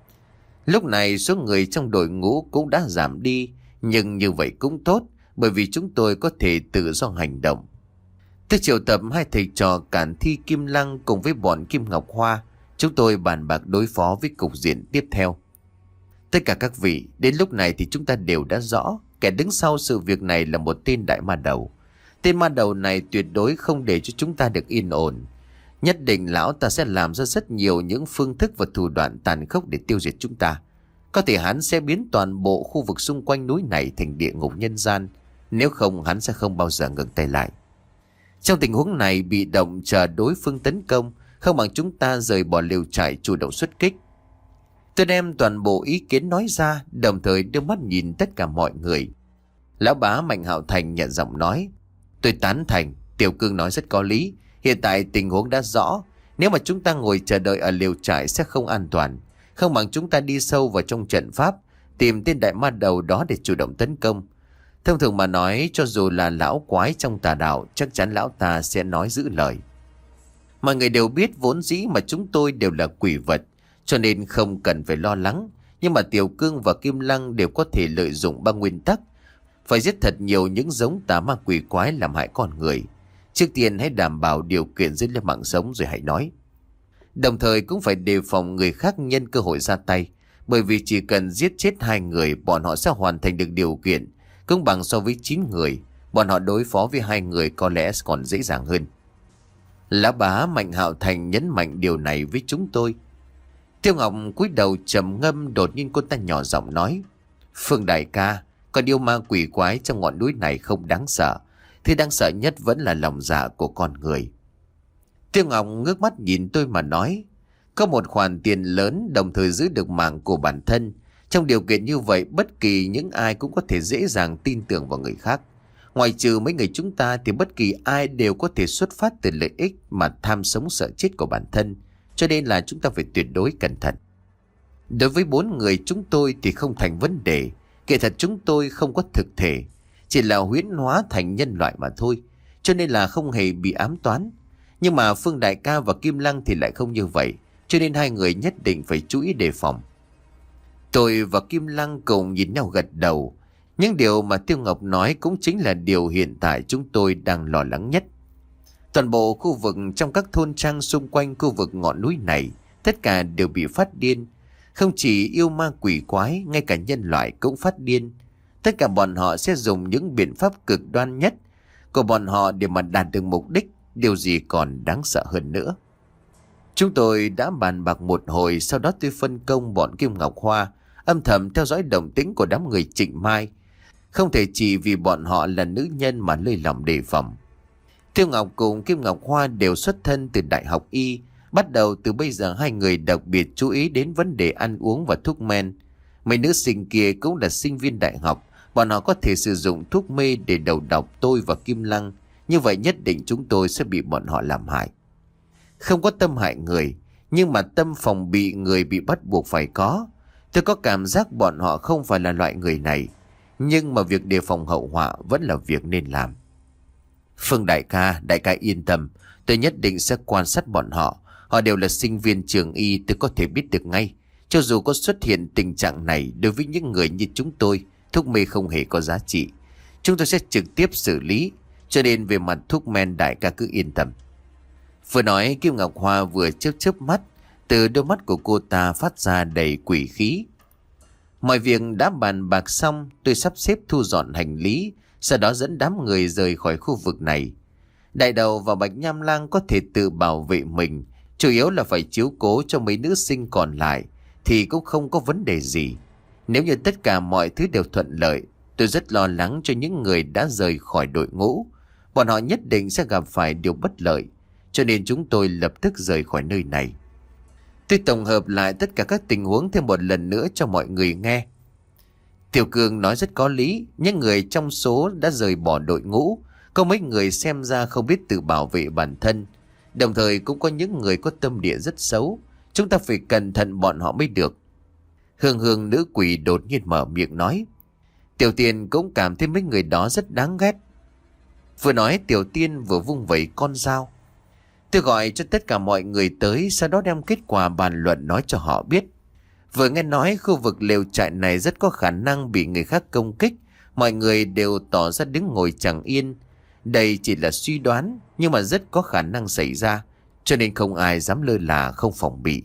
Lúc này số người trong đội ngũ cũng đã giảm đi. Nhưng như vậy cũng tốt, bởi vì chúng tôi có thể tự do hành động. Tôi triệu tập hai thầy trò Cản Thi Kim Lăng cùng với bọn Kim Ngọc Hoa. Chúng tôi bàn bạc đối phó với cục diện tiếp theo. Tất cả các vị, đến lúc này thì chúng ta đều đã rõ. Kẻ đứng sau sự việc này là một tên đại ma đầu. Tên ma đầu này tuyệt đối không để cho chúng ta được yên ổn. Nhất định lão ta sẽ làm ra rất nhiều những phương thức và thủ đoạn tàn khốc để tiêu diệt chúng ta. Có thể hắn sẽ biến toàn bộ khu vực xung quanh núi này thành địa ngục nhân gian. Nếu không, hắn sẽ không bao giờ ngừng tay lại. Trong tình huống này, bị động chờ đối phương tấn công, không bằng chúng ta rời bỏ lều trại chủ động xuất kích. Tôi đem toàn bộ ý kiến nói ra, đồng thời đưa mắt nhìn tất cả mọi người. Lão bá Mạnh Hạo Thành nhận giọng nói. Tôi tán thành. Tiểu Cương nói rất có lý. Hiện tại tình huống đã rõ. Nếu mà chúng ta ngồi chờ đợi ở liều trại sẽ không an toàn. Không bằng chúng ta đi sâu vào trong trận pháp, tìm tên đại ma đầu đó để chủ động tấn công. Thông thường mà nói, cho dù là lão quái trong tà đạo, chắc chắn lão ta sẽ nói giữ lời. Mọi người đều biết vốn dĩ mà chúng tôi đều là quỷ vật, cho nên không cần phải lo lắng. Nhưng mà Tiểu Cương và Kim Lăng đều có thể lợi dụng ba nguyên tắc. Phải giết thật nhiều những giống tà ma quỷ quái làm hại con người. Trước tiên hãy đảm bảo điều kiện giữ lấy mạng sống rồi hãy nói. Đồng thời cũng phải đề phòng người khác nhân cơ hội ra tay. Bởi vì chỉ cần giết chết hai người, bọn họ sẽ hoàn thành được điều kiện. Công bằng so với chín người, bọn họ đối phó với hai người có lẽ còn dễ dàng hơn. Lão bá Mạnh Hạo Thành nhấn mạnh điều này với chúng tôi. Tiêu Ngọc cúi đầu trầm ngâm, đột nhiên cô ta nhỏ giọng nói: Phương đại ca, còn yêu ma quỷ quái trong ngọn núi này không đáng sợ. Thì đáng sợ nhất vẫn là lòng dạ của con người. Tiêu Ngọc ngước mắt nhìn tôi mà nói: Có một khoản tiền lớn đồng thời giữ được mạng của bản thân. Trong điều kiện như vậy, bất kỳ những ai cũng có thể dễ dàng tin tưởng vào người khác. Ngoài trừ mấy người chúng ta thì bất kỳ ai đều có thể xuất phát từ lợi ích mà tham sống sợ chết của bản thân. Cho nên là chúng ta phải tuyệt đối cẩn thận. Đối với bốn người chúng tôi thì không thành vấn đề. Kể thật chúng tôi không có thực thể, chỉ là huyễn hóa thành nhân loại mà thôi. Cho nên là không hề bị ám toán. Nhưng mà Phương đại ca và Kim Lăng thì lại không như vậy. Cho nên hai người nhất định phải chú ý đề phòng. Tôi và Kim Lăng cùng nhìn nhau gật đầu. Những điều mà Tiêu Ngọc nói cũng chính là điều hiện tại chúng tôi đang lo lắng nhất. Toàn bộ khu vực trong các thôn trang xung quanh khu vực ngọn núi này, tất cả đều bị phát điên. Không chỉ yêu ma quỷ quái, ngay cả nhân loại cũng phát điên. Tất cả bọn họ sẽ dùng những biện pháp cực đoan nhất của bọn họ để mà đạt được mục đích. Điều gì còn đáng sợ hơn nữa. Chúng tôi đã bàn bạc một hồi, sau đó tôi phân công bọn Kim Ngọc Hoa âm thầm theo dõi động tĩnh của đám người Trịnh Mai. Không thể chỉ vì bọn họ là nữ nhân mà lơi lòng đề phòng. Tiêu Ngọc cùng Kim Ngọc Hoa đều xuất thân từ Đại học Y. Bắt đầu từ bây giờ hai người đặc biệt chú ý đến vấn đề ăn uống và thuốc men. Mấy nữ sinh kia cũng là sinh viên đại học. Bọn họ có thể sử dụng thuốc mê để đầu độc tôi và Kim Lăng. Như vậy nhất định chúng tôi sẽ bị bọn họ làm hại. Không có tâm hại người, nhưng mà tâm phòng bị người bị bắt buộc phải có. Tôi có cảm giác bọn họ không phải là loại người này. Nhưng mà việc đề phòng hậu họa vẫn là việc nên làm. Phương đại ca, đại ca yên tâm. Tôi nhất định sẽ quan sát bọn họ. Họ đều là sinh viên trường y, tôi có thể biết được ngay. Cho dù có xuất hiện tình trạng này, đối với những người như chúng tôi, thuốc mê không hề có giá trị. Chúng tôi sẽ trực tiếp xử lý. Cho nên về mặt thuốc men đại ca cứ yên tâm. Vừa nói Kim Ngọc Hoa vừa chớp chớp mắt. Từ đôi mắt của cô ta phát ra đầy quỷ khí. Mọi việc đã bàn bạc xong, tôi sắp xếp thu dọn hành lý, sau đó dẫn đám người rời khỏi khu vực này. Đại đầu và Bạch Nham Lang có thể tự bảo vệ mình, chủ yếu là phải chiếu cố cho mấy nữ sinh còn lại thì cũng không có vấn đề gì. Nếu như tất cả mọi thứ đều thuận lợi, tôi rất lo lắng cho những người đã rời khỏi đội ngũ. Bọn họ nhất định sẽ gặp phải điều bất lợi, cho nên chúng tôi lập tức rời khỏi nơi này. Tôi tổng hợp lại tất cả các tình huống thêm một lần nữa cho mọi người nghe. Tiểu Cương nói rất có lý. Những người trong số đã rời bỏ đội ngũ, có mấy người xem ra không biết tự bảo vệ bản thân. Đồng thời cũng có những người có tâm địa rất xấu. Chúng ta phải cẩn thận bọn họ mới được. Hương Hương nữ quỷ đột nhiên mở miệng nói. Tiểu Tiên cũng cảm thấy mấy người đó rất đáng ghét. Vừa nói Tiểu Tiên vừa vung vẩy con dao. Tôi gọi cho tất cả mọi người tới, sau đó đem kết quả bàn luận nói cho họ biết. Vừa nghe nói khu vực lều trại này rất có khả năng bị người khác công kích, mọi người đều tỏ ra đứng ngồi chẳng yên. Đây chỉ là suy đoán, nhưng mà rất có khả năng xảy ra, cho nên không ai dám lơ là không phòng bị.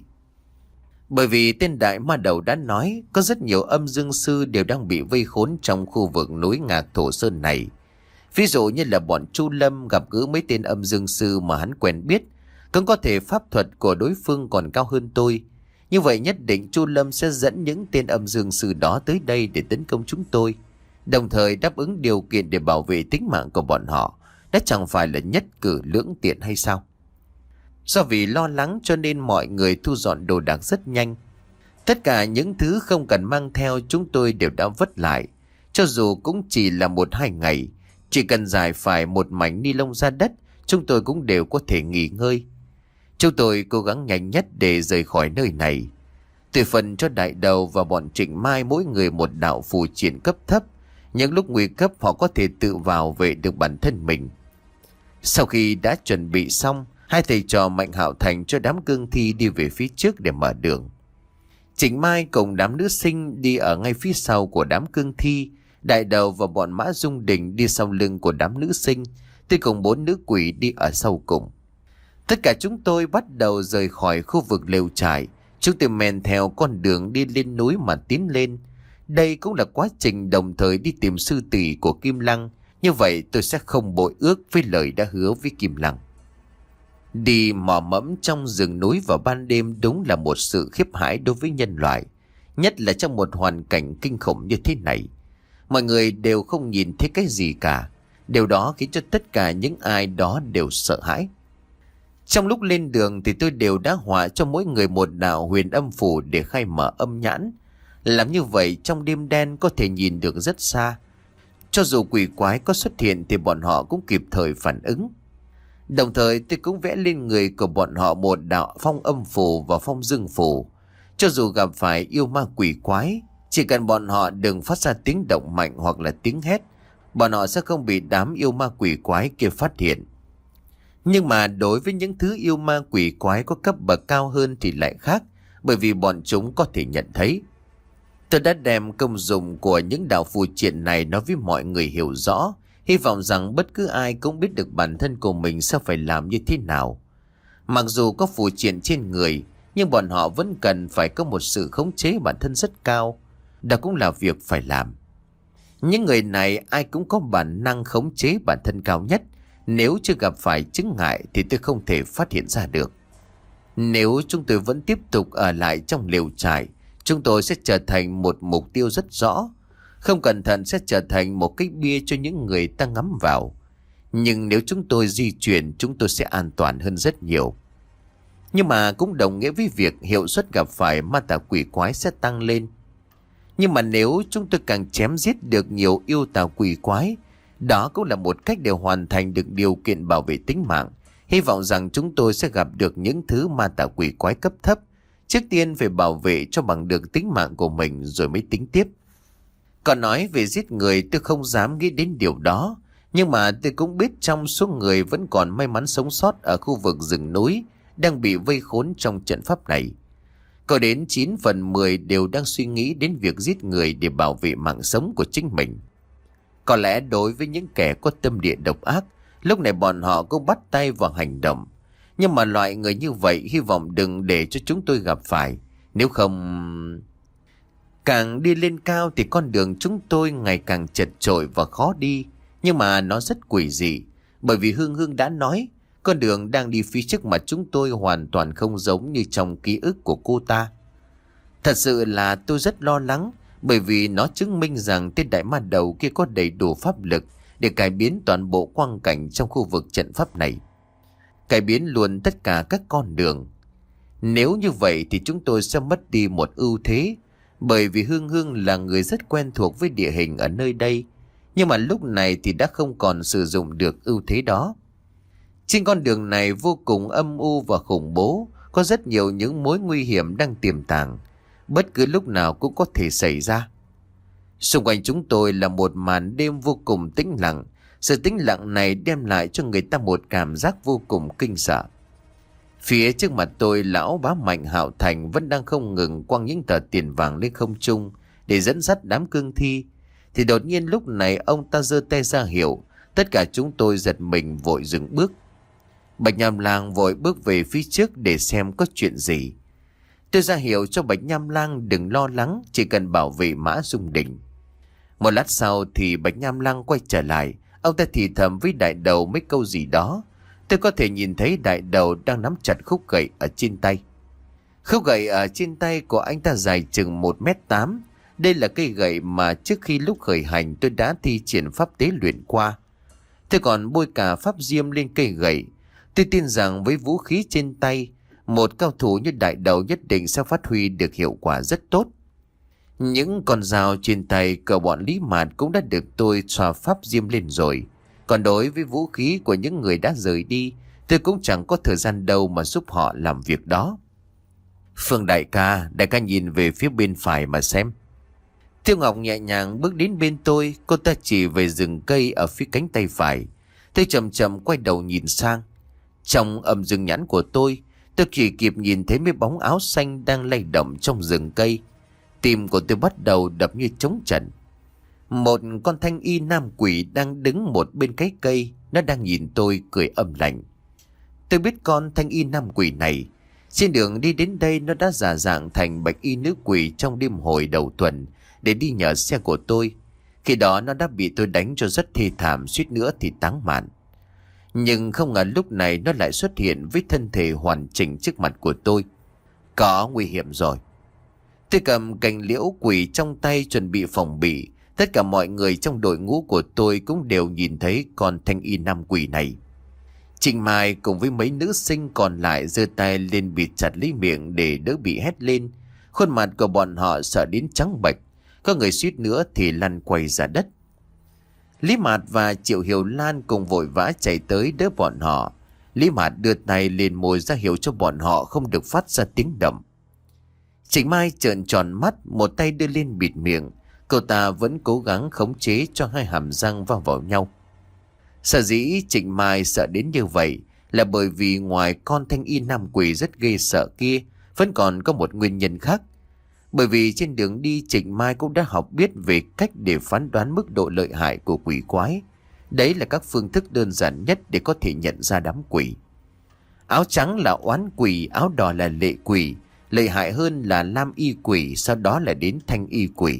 Bởi vì tên đại ma đầu đã nói, có rất nhiều âm dương sư đều đang bị vây khốn trong khu vực núi Ngạc Thổ Sơn này. Ví dụ như là bọn Chu Lâm gặp gỡ mấy tên âm dương sư mà hắn quen biết, cũng có thể pháp thuật của đối phương còn cao hơn tôi. Như vậy nhất định Chu Lâm sẽ dẫn những tên âm dương sư đó tới đây để tấn công chúng tôi, đồng thời đáp ứng điều kiện để bảo vệ tính mạng của bọn họ. Đó chẳng phải là nhất cử lưỡng tiện hay sao? Do vì lo lắng cho nên mọi người thu dọn đồ đạc rất nhanh. Tất cả những thứ không cần mang theo chúng tôi đều đã vứt lại. Cho dù cũng chỉ là một hai ngày, chỉ cần giải phải một mảnh ni lông ra đất chúng tôi cũng đều có thể nghỉ ngơi. Chúng tôi cố gắng nhanh nhất để rời khỏi nơi này. Tôi phần cho đại đầu và bọn Trịnh Mai mỗi người một đạo phù triển cấp thấp. Những lúc nguy cấp họ có thể tự bảo vệ được bản thân mình. Sau khi đã chuẩn bị xong, hai thầy trò Mạnh Hạo Thành cho đám cương thi đi về phía trước để mở đường. Trịnh Mai cùng đám nữ sinh đi ở ngay phía sau của đám cương thi. Đại đầu và bọn Mã Dung Đình đi sau lưng của đám nữ sinh. Tôi cùng bốn nữ quỷ đi ở sau cùng. Tất cả chúng tôi bắt đầu rời khỏi khu vực lều trại. Chúng tôi men theo con đường đi lên núi mà tiến lên. Đây cũng là quá trình đồng thời đi tìm sư tỷ của Kim Lăng. Như vậy tôi sẽ không bội ước với lời đã hứa với Kim Lăng. Đi mò mẫm trong rừng núi vào ban đêm đúng là một sự khiếp hãi đối với nhân loại. Nhất là trong một hoàn cảnh kinh khủng như thế này. Mọi người đều không nhìn thấy cái gì cả. Điều đó khiến cho tất cả những ai đó đều sợ hãi. Trong lúc lên đường thì tôi đều đã họa cho mỗi người một đạo huyền âm phủ để khai mở âm nhãn. Làm như vậy trong đêm đen có thể nhìn được rất xa. Cho dù quỷ quái có xuất hiện thì bọn họ cũng kịp thời phản ứng. Đồng thời tôi cũng vẽ lên người của bọn họ một đạo phong âm phủ và phong dương phủ. Cho dù gặp phải yêu ma quỷ quái, chỉ cần bọn họ đừng phát ra tiếng động mạnh hoặc là tiếng hét, bọn họ sẽ không bị đám yêu ma quỷ quái kia phát hiện. Nhưng mà đối với những thứ yêu ma quỷ quái có cấp bậc cao hơn thì lại khác, bởi vì bọn chúng có thể nhận thấy. Tôi đã đem công dụng của những đạo phù triện này nói với mọi người hiểu rõ, hy vọng rằng bất cứ ai cũng biết được bản thân của mình sẽ phải làm như thế nào. Mặc dù có phù triện trên người, nhưng bọn họ vẫn cần phải có một sự khống chế bản thân rất cao. Đó cũng là việc phải làm. Những người này ai cũng có bản năng khống chế bản thân cao nhất. Nếu chưa gặp phải chứng ngại thì tôi không thể phát hiện ra được. Nếu chúng tôi vẫn tiếp tục ở lại trong lều trại, chúng tôi sẽ trở thành một mục tiêu rất rõ. Không cẩn thận sẽ trở thành một cái bia cho những người ta ngắm vào. Nhưng nếu chúng tôi di chuyển, chúng tôi sẽ an toàn hơn rất nhiều. Nhưng mà cũng đồng nghĩa với việc hiệu suất gặp phải ma tà quỷ quái sẽ tăng lên. Nhưng mà nếu chúng tôi càng chém giết được nhiều yêu tà quỷ quái, đó cũng là một cách để hoàn thành được điều kiện bảo vệ tính mạng. Hy vọng rằng chúng tôi sẽ gặp được những thứ ma tà quỷ quái cấp thấp. Trước tiên phải bảo vệ cho bằng được tính mạng của mình rồi mới tính tiếp. Còn nói về giết người tôi không dám nghĩ đến điều đó. Nhưng mà tôi cũng biết trong số người vẫn còn may mắn sống sót ở khu vực rừng núi đang bị vây khốn trong trận pháp này. Có đến chín phần mười đều đang suy nghĩ đến việc giết người để bảo vệ mạng sống của chính mình. Có lẽ đối với những kẻ có tâm địa độc ác, lúc này bọn họ cũng bắt tay vào hành động. Nhưng mà loại người như vậy hy vọng đừng để cho chúng tôi gặp phải. Nếu không... Càng đi lên cao thì con đường chúng tôi ngày càng chật chội và khó đi. Nhưng mà nó rất quỷ dị. Bởi vì Hương Hương đã nói, con đường đang đi phía trước mặt chúng tôi hoàn toàn không giống như trong ký ức của cô ta. Thật sự là tôi rất lo lắng, bởi vì nó chứng minh rằng tên đại ma đầu kia có đầy đủ pháp lực để cải biến toàn bộ quang cảnh trong khu vực trận pháp này. Cải biến luôn tất cả các con đường. Nếu như vậy thì chúng tôi sẽ mất đi một ưu thế, bởi vì Hương Hương là người rất quen thuộc với địa hình ở nơi đây. Nhưng mà lúc này thì đã không còn sử dụng được ưu thế đó. Trên con đường này vô cùng âm u và khủng bố, có rất nhiều những mối nguy hiểm đang tiềm tàng, bất cứ lúc nào cũng có thể xảy ra. Xung quanh chúng tôi là một màn đêm vô cùng tĩnh lặng. Sự tĩnh lặng này đem lại cho người ta một cảm giác vô cùng kinh sợ. Phía trước mặt tôi, lão bá Mạnh Hạo Thành vẫn đang không ngừng quăng những tờ tiền vàng lên không trung để dẫn dắt đám cương thi. Thì đột nhiên lúc này ông ta giơ tay ra hiệu. Tất cả chúng tôi giật mình vội dừng bước. Bạch Nham Lang vội bước về phía trước để xem có chuyện gì. Tôi ra hiệu cho Bạch Nham Lang đừng lo lắng, chỉ cần bảo vệ Mã Dung Đình. Một lát sau thì Bạch Nham Lang quay trở lại. Ông ta thì thầm với đại đầu mấy câu gì đó. Tôi có thể nhìn thấy đại đầu đang nắm chặt khúc gậy ở trên tay. Khúc gậy ở trên tay của anh ta dài chừng một mét tám. Đây là cây gậy mà trước khi lúc khởi hành tôi đã thi triển pháp tế luyện qua. Tôi còn bôi cả pháp diêm lên cây gậy. Tôi tin rằng với vũ khí trên tay, một cao thủ như đại đầu nhất định sẽ phát huy được hiệu quả rất tốt. Những con dao trên tay của bọn Lý Mạt cũng đã được tôi xoa pháp diêm lên rồi. Còn đối với vũ khí của những người đã rời đi, tôi cũng chẳng có thời gian đâu mà giúp họ làm việc đó. Phương đại ca, đại ca nhìn về phía bên phải mà xem. Tiêu Ngọc nhẹ nhàng bước đến bên tôi, cô ta chỉ về rừng cây ở phía cánh tay phải. Tôi chậm chậm quay đầu nhìn sang. Trong âm dương nhãn của tôi, tôi chỉ kịp nhìn thấy mấy bóng áo xanh đang lay động trong rừng cây. Tim của tôi bắt đầu đập như trống trận. Một con thanh y nam quỷ đang đứng một bên cái cây, nó đang nhìn tôi cười âm lạnh. Tôi biết con thanh y nam quỷ này. Trên đường đi đến đây nó đã giả dạng thành bạch y nữ quỷ trong đêm hồi đầu tuần để đi nhờ xe của tôi. Khi đó nó đã bị tôi đánh cho rất thê thảm, suýt nữa thì táng mạn. Nhưng không ngờ lúc này nó lại xuất hiện với thân thể hoàn chỉnh trước mặt của tôi. Có nguy hiểm rồi. Tôi cầm cành liễu quỷ trong tay chuẩn bị phòng bị. Tất cả mọi người trong đội ngũ của tôi cũng đều nhìn thấy con thanh y nam quỷ này. Trình Mai cùng với mấy nữ sinh còn lại giơ tay lên bịt chặt lấy miệng để đỡ bị hét lên. Khuôn mặt của bọn họ sợ đến trắng bệch. Có người suýt nữa thì lăn quay ra đất. Lý Mạt và Triệu Hiểu Lan cùng vội vã chạy tới đỡ bọn họ. Lý Mạt đưa tay lên môi ra hiệu cho bọn họ không được phát ra tiếng động. Trình Mai trợn tròn mắt, một tay đưa lên bịt miệng. Cậu ta vẫn cố gắng khống chế cho hai hàm răng vào vào nhau. Sở dĩ Trịnh Mai sợ đến như vậy là bởi vì ngoài con thanh y nam quỷ rất ghê sợ kia, vẫn còn có một nguyên nhân khác. Bởi vì trên đường đi Trịnh Mai cũng đã học biết về cách để phán đoán mức độ lợi hại của quỷ quái. Đấy là các phương thức đơn giản nhất để có thể nhận ra đám quỷ. Áo trắng là oán quỷ, áo đỏ là lệ quỷ, lợi hại hơn là lam y quỷ, sau đó là đến thanh y quỷ.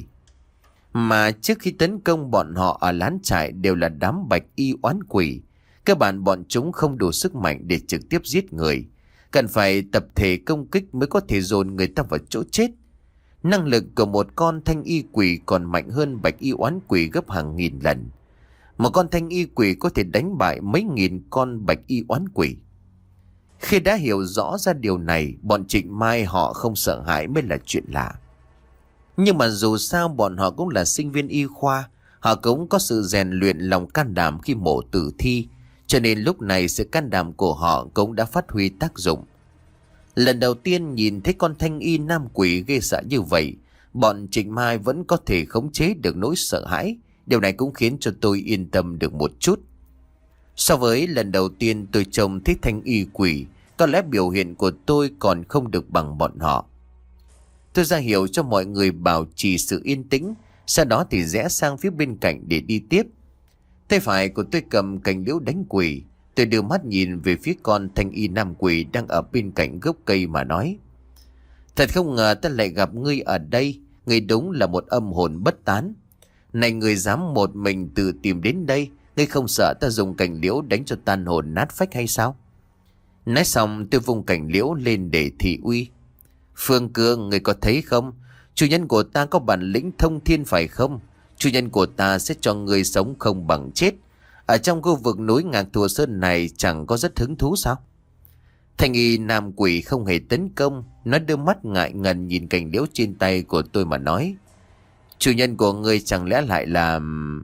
Mà trước khi tấn công bọn họ ở lán trại đều là đám bạch y oán quỷ. Cơ bản bọn chúng không đủ sức mạnh để trực tiếp giết người. Cần phải tập thể công kích mới có thể dồn người ta vào chỗ chết. Năng lực của một con thanh y quỷ còn mạnh hơn bạch y oán quỷ gấp hàng nghìn lần. Một con thanh y quỷ có thể đánh bại mấy nghìn con bạch y oán quỷ. Khi đã hiểu rõ ra điều này, bọn Trịnh Mai họ không sợ hãi mới là chuyện lạ. Nhưng mà dù sao bọn họ cũng là sinh viên y khoa, họ cũng có sự rèn luyện lòng can đảm khi mổ tử thi, cho nên lúc này sự can đảm của họ cũng đã phát huy tác dụng. Lần đầu tiên nhìn thấy con thanh y nam quỷ ghê sợ như vậy, bọn Trịnh Mai vẫn có thể khống chế được nỗi sợ hãi. Điều này cũng khiến cho tôi yên tâm được một chút. So với lần đầu tiên tôi trông thấy thanh y quỷ, có lẽ biểu hiện của tôi còn không được bằng bọn họ. Tôi ra hiệu cho mọi người bảo trì sự yên tĩnh, sau đó thì rẽ sang phía bên cạnh để đi tiếp. Tay phải của tôi cầm cành liễu đánh quỷ. Tôi đưa mắt nhìn về phía con thanh y nam quỷ đang ở bên cạnh gốc cây mà nói: Thật không ngờ ta lại gặp ngươi ở đây. Ngươi đúng là một âm hồn bất tán. Này, ngươi dám một mình tự tìm đến đây, ngươi không sợ ta dùng cành liễu đánh cho tan hồn nát phách hay sao? Nói xong tôi vung cành liễu lên để thị uy. Phương Cương, ngươi có thấy không? Chủ nhân của ta có bản lĩnh thông thiên phải không? Chủ nhân của ta sẽ cho ngươi sống không bằng chết. Ở trong khu vực núi Ngạc Thùa Sơn này chẳng có rất hứng thú sao? Thanh y nam quỷ không hề tấn công. Nó đưa mắt ngại ngần nhìn cành liễu trên tay của tôi mà nói: Chủ nhân của ngươi chẳng lẽ lại là...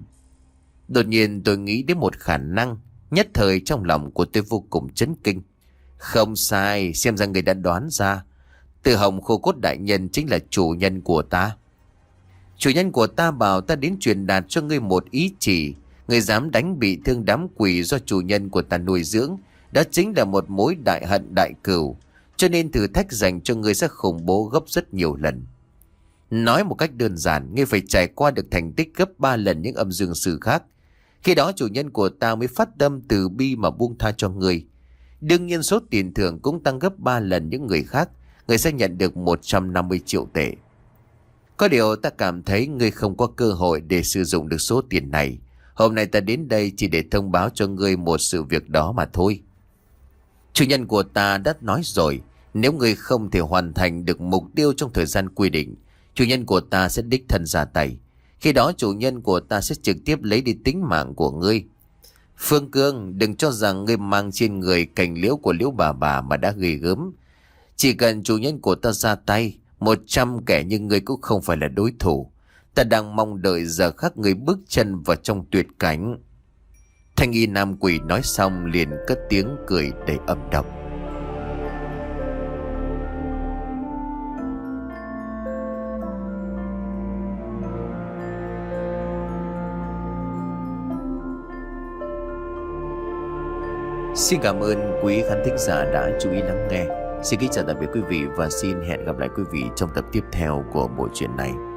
Đột nhiên tôi nghĩ đến một khả năng. Nhất thời trong lòng của tôi vô cùng chấn kinh. Không sai, xem ra người đã đoán ra. Từ Hồng Khô Cốt đại nhân chính là chủ nhân của ta. Chủ nhân của ta bảo ta đến truyền đạt cho ngươi một ý chỉ. Ngươi dám đánh bị thương đám quỷ do chủ nhân của ta nuôi dưỡng, đó chính là một mối đại hận đại cừu. Cho nên thử thách dành cho ngươi sẽ khủng bố gấp rất nhiều lần. Nói một cách đơn giản, ngươi phải trải qua được thành tích gấp ba lần những âm dương sử khác. Khi đó chủ nhân của ta mới phát tâm từ bi mà buông tha cho ngươi. Đương nhiên số tiền thưởng cũng tăng gấp ba lần những người khác. Ngươi sẽ nhận được một trăm năm mươi triệu tệ. Có điều ta cảm thấy ngươi không có cơ hội để sử dụng được số tiền này. Hôm nay ta đến đây chỉ để thông báo cho ngươi một sự việc đó mà thôi. Chủ nhân của ta đã nói rồi, nếu ngươi không thể hoàn thành được mục tiêu trong thời gian quy định, chủ nhân của ta sẽ đích thân ra tay. Khi đó chủ nhân của ta sẽ trực tiếp lấy đi tính mạng của ngươi. Phương Cương, đừng cho rằng ngươi mang trên người cành liễu của Liễu bà bà mà đã ghê gớm. Chỉ cần chủ nhân của ta ra tay, một trăm kẻ như ngươi cũng không phải là đối thủ. Ta đang mong đợi giờ khắc ngươi bước chân vào trong tuyệt cảnh. Thanh y nam quỷ nói xong liền cất tiếng cười đầy âm độc. Xin cảm ơn quý khán thính giả đã chú ý lắng nghe. Xin kính chào tạm biệt quý vị và xin hẹn gặp lại quý vị trong tập tiếp theo của bộ truyện này.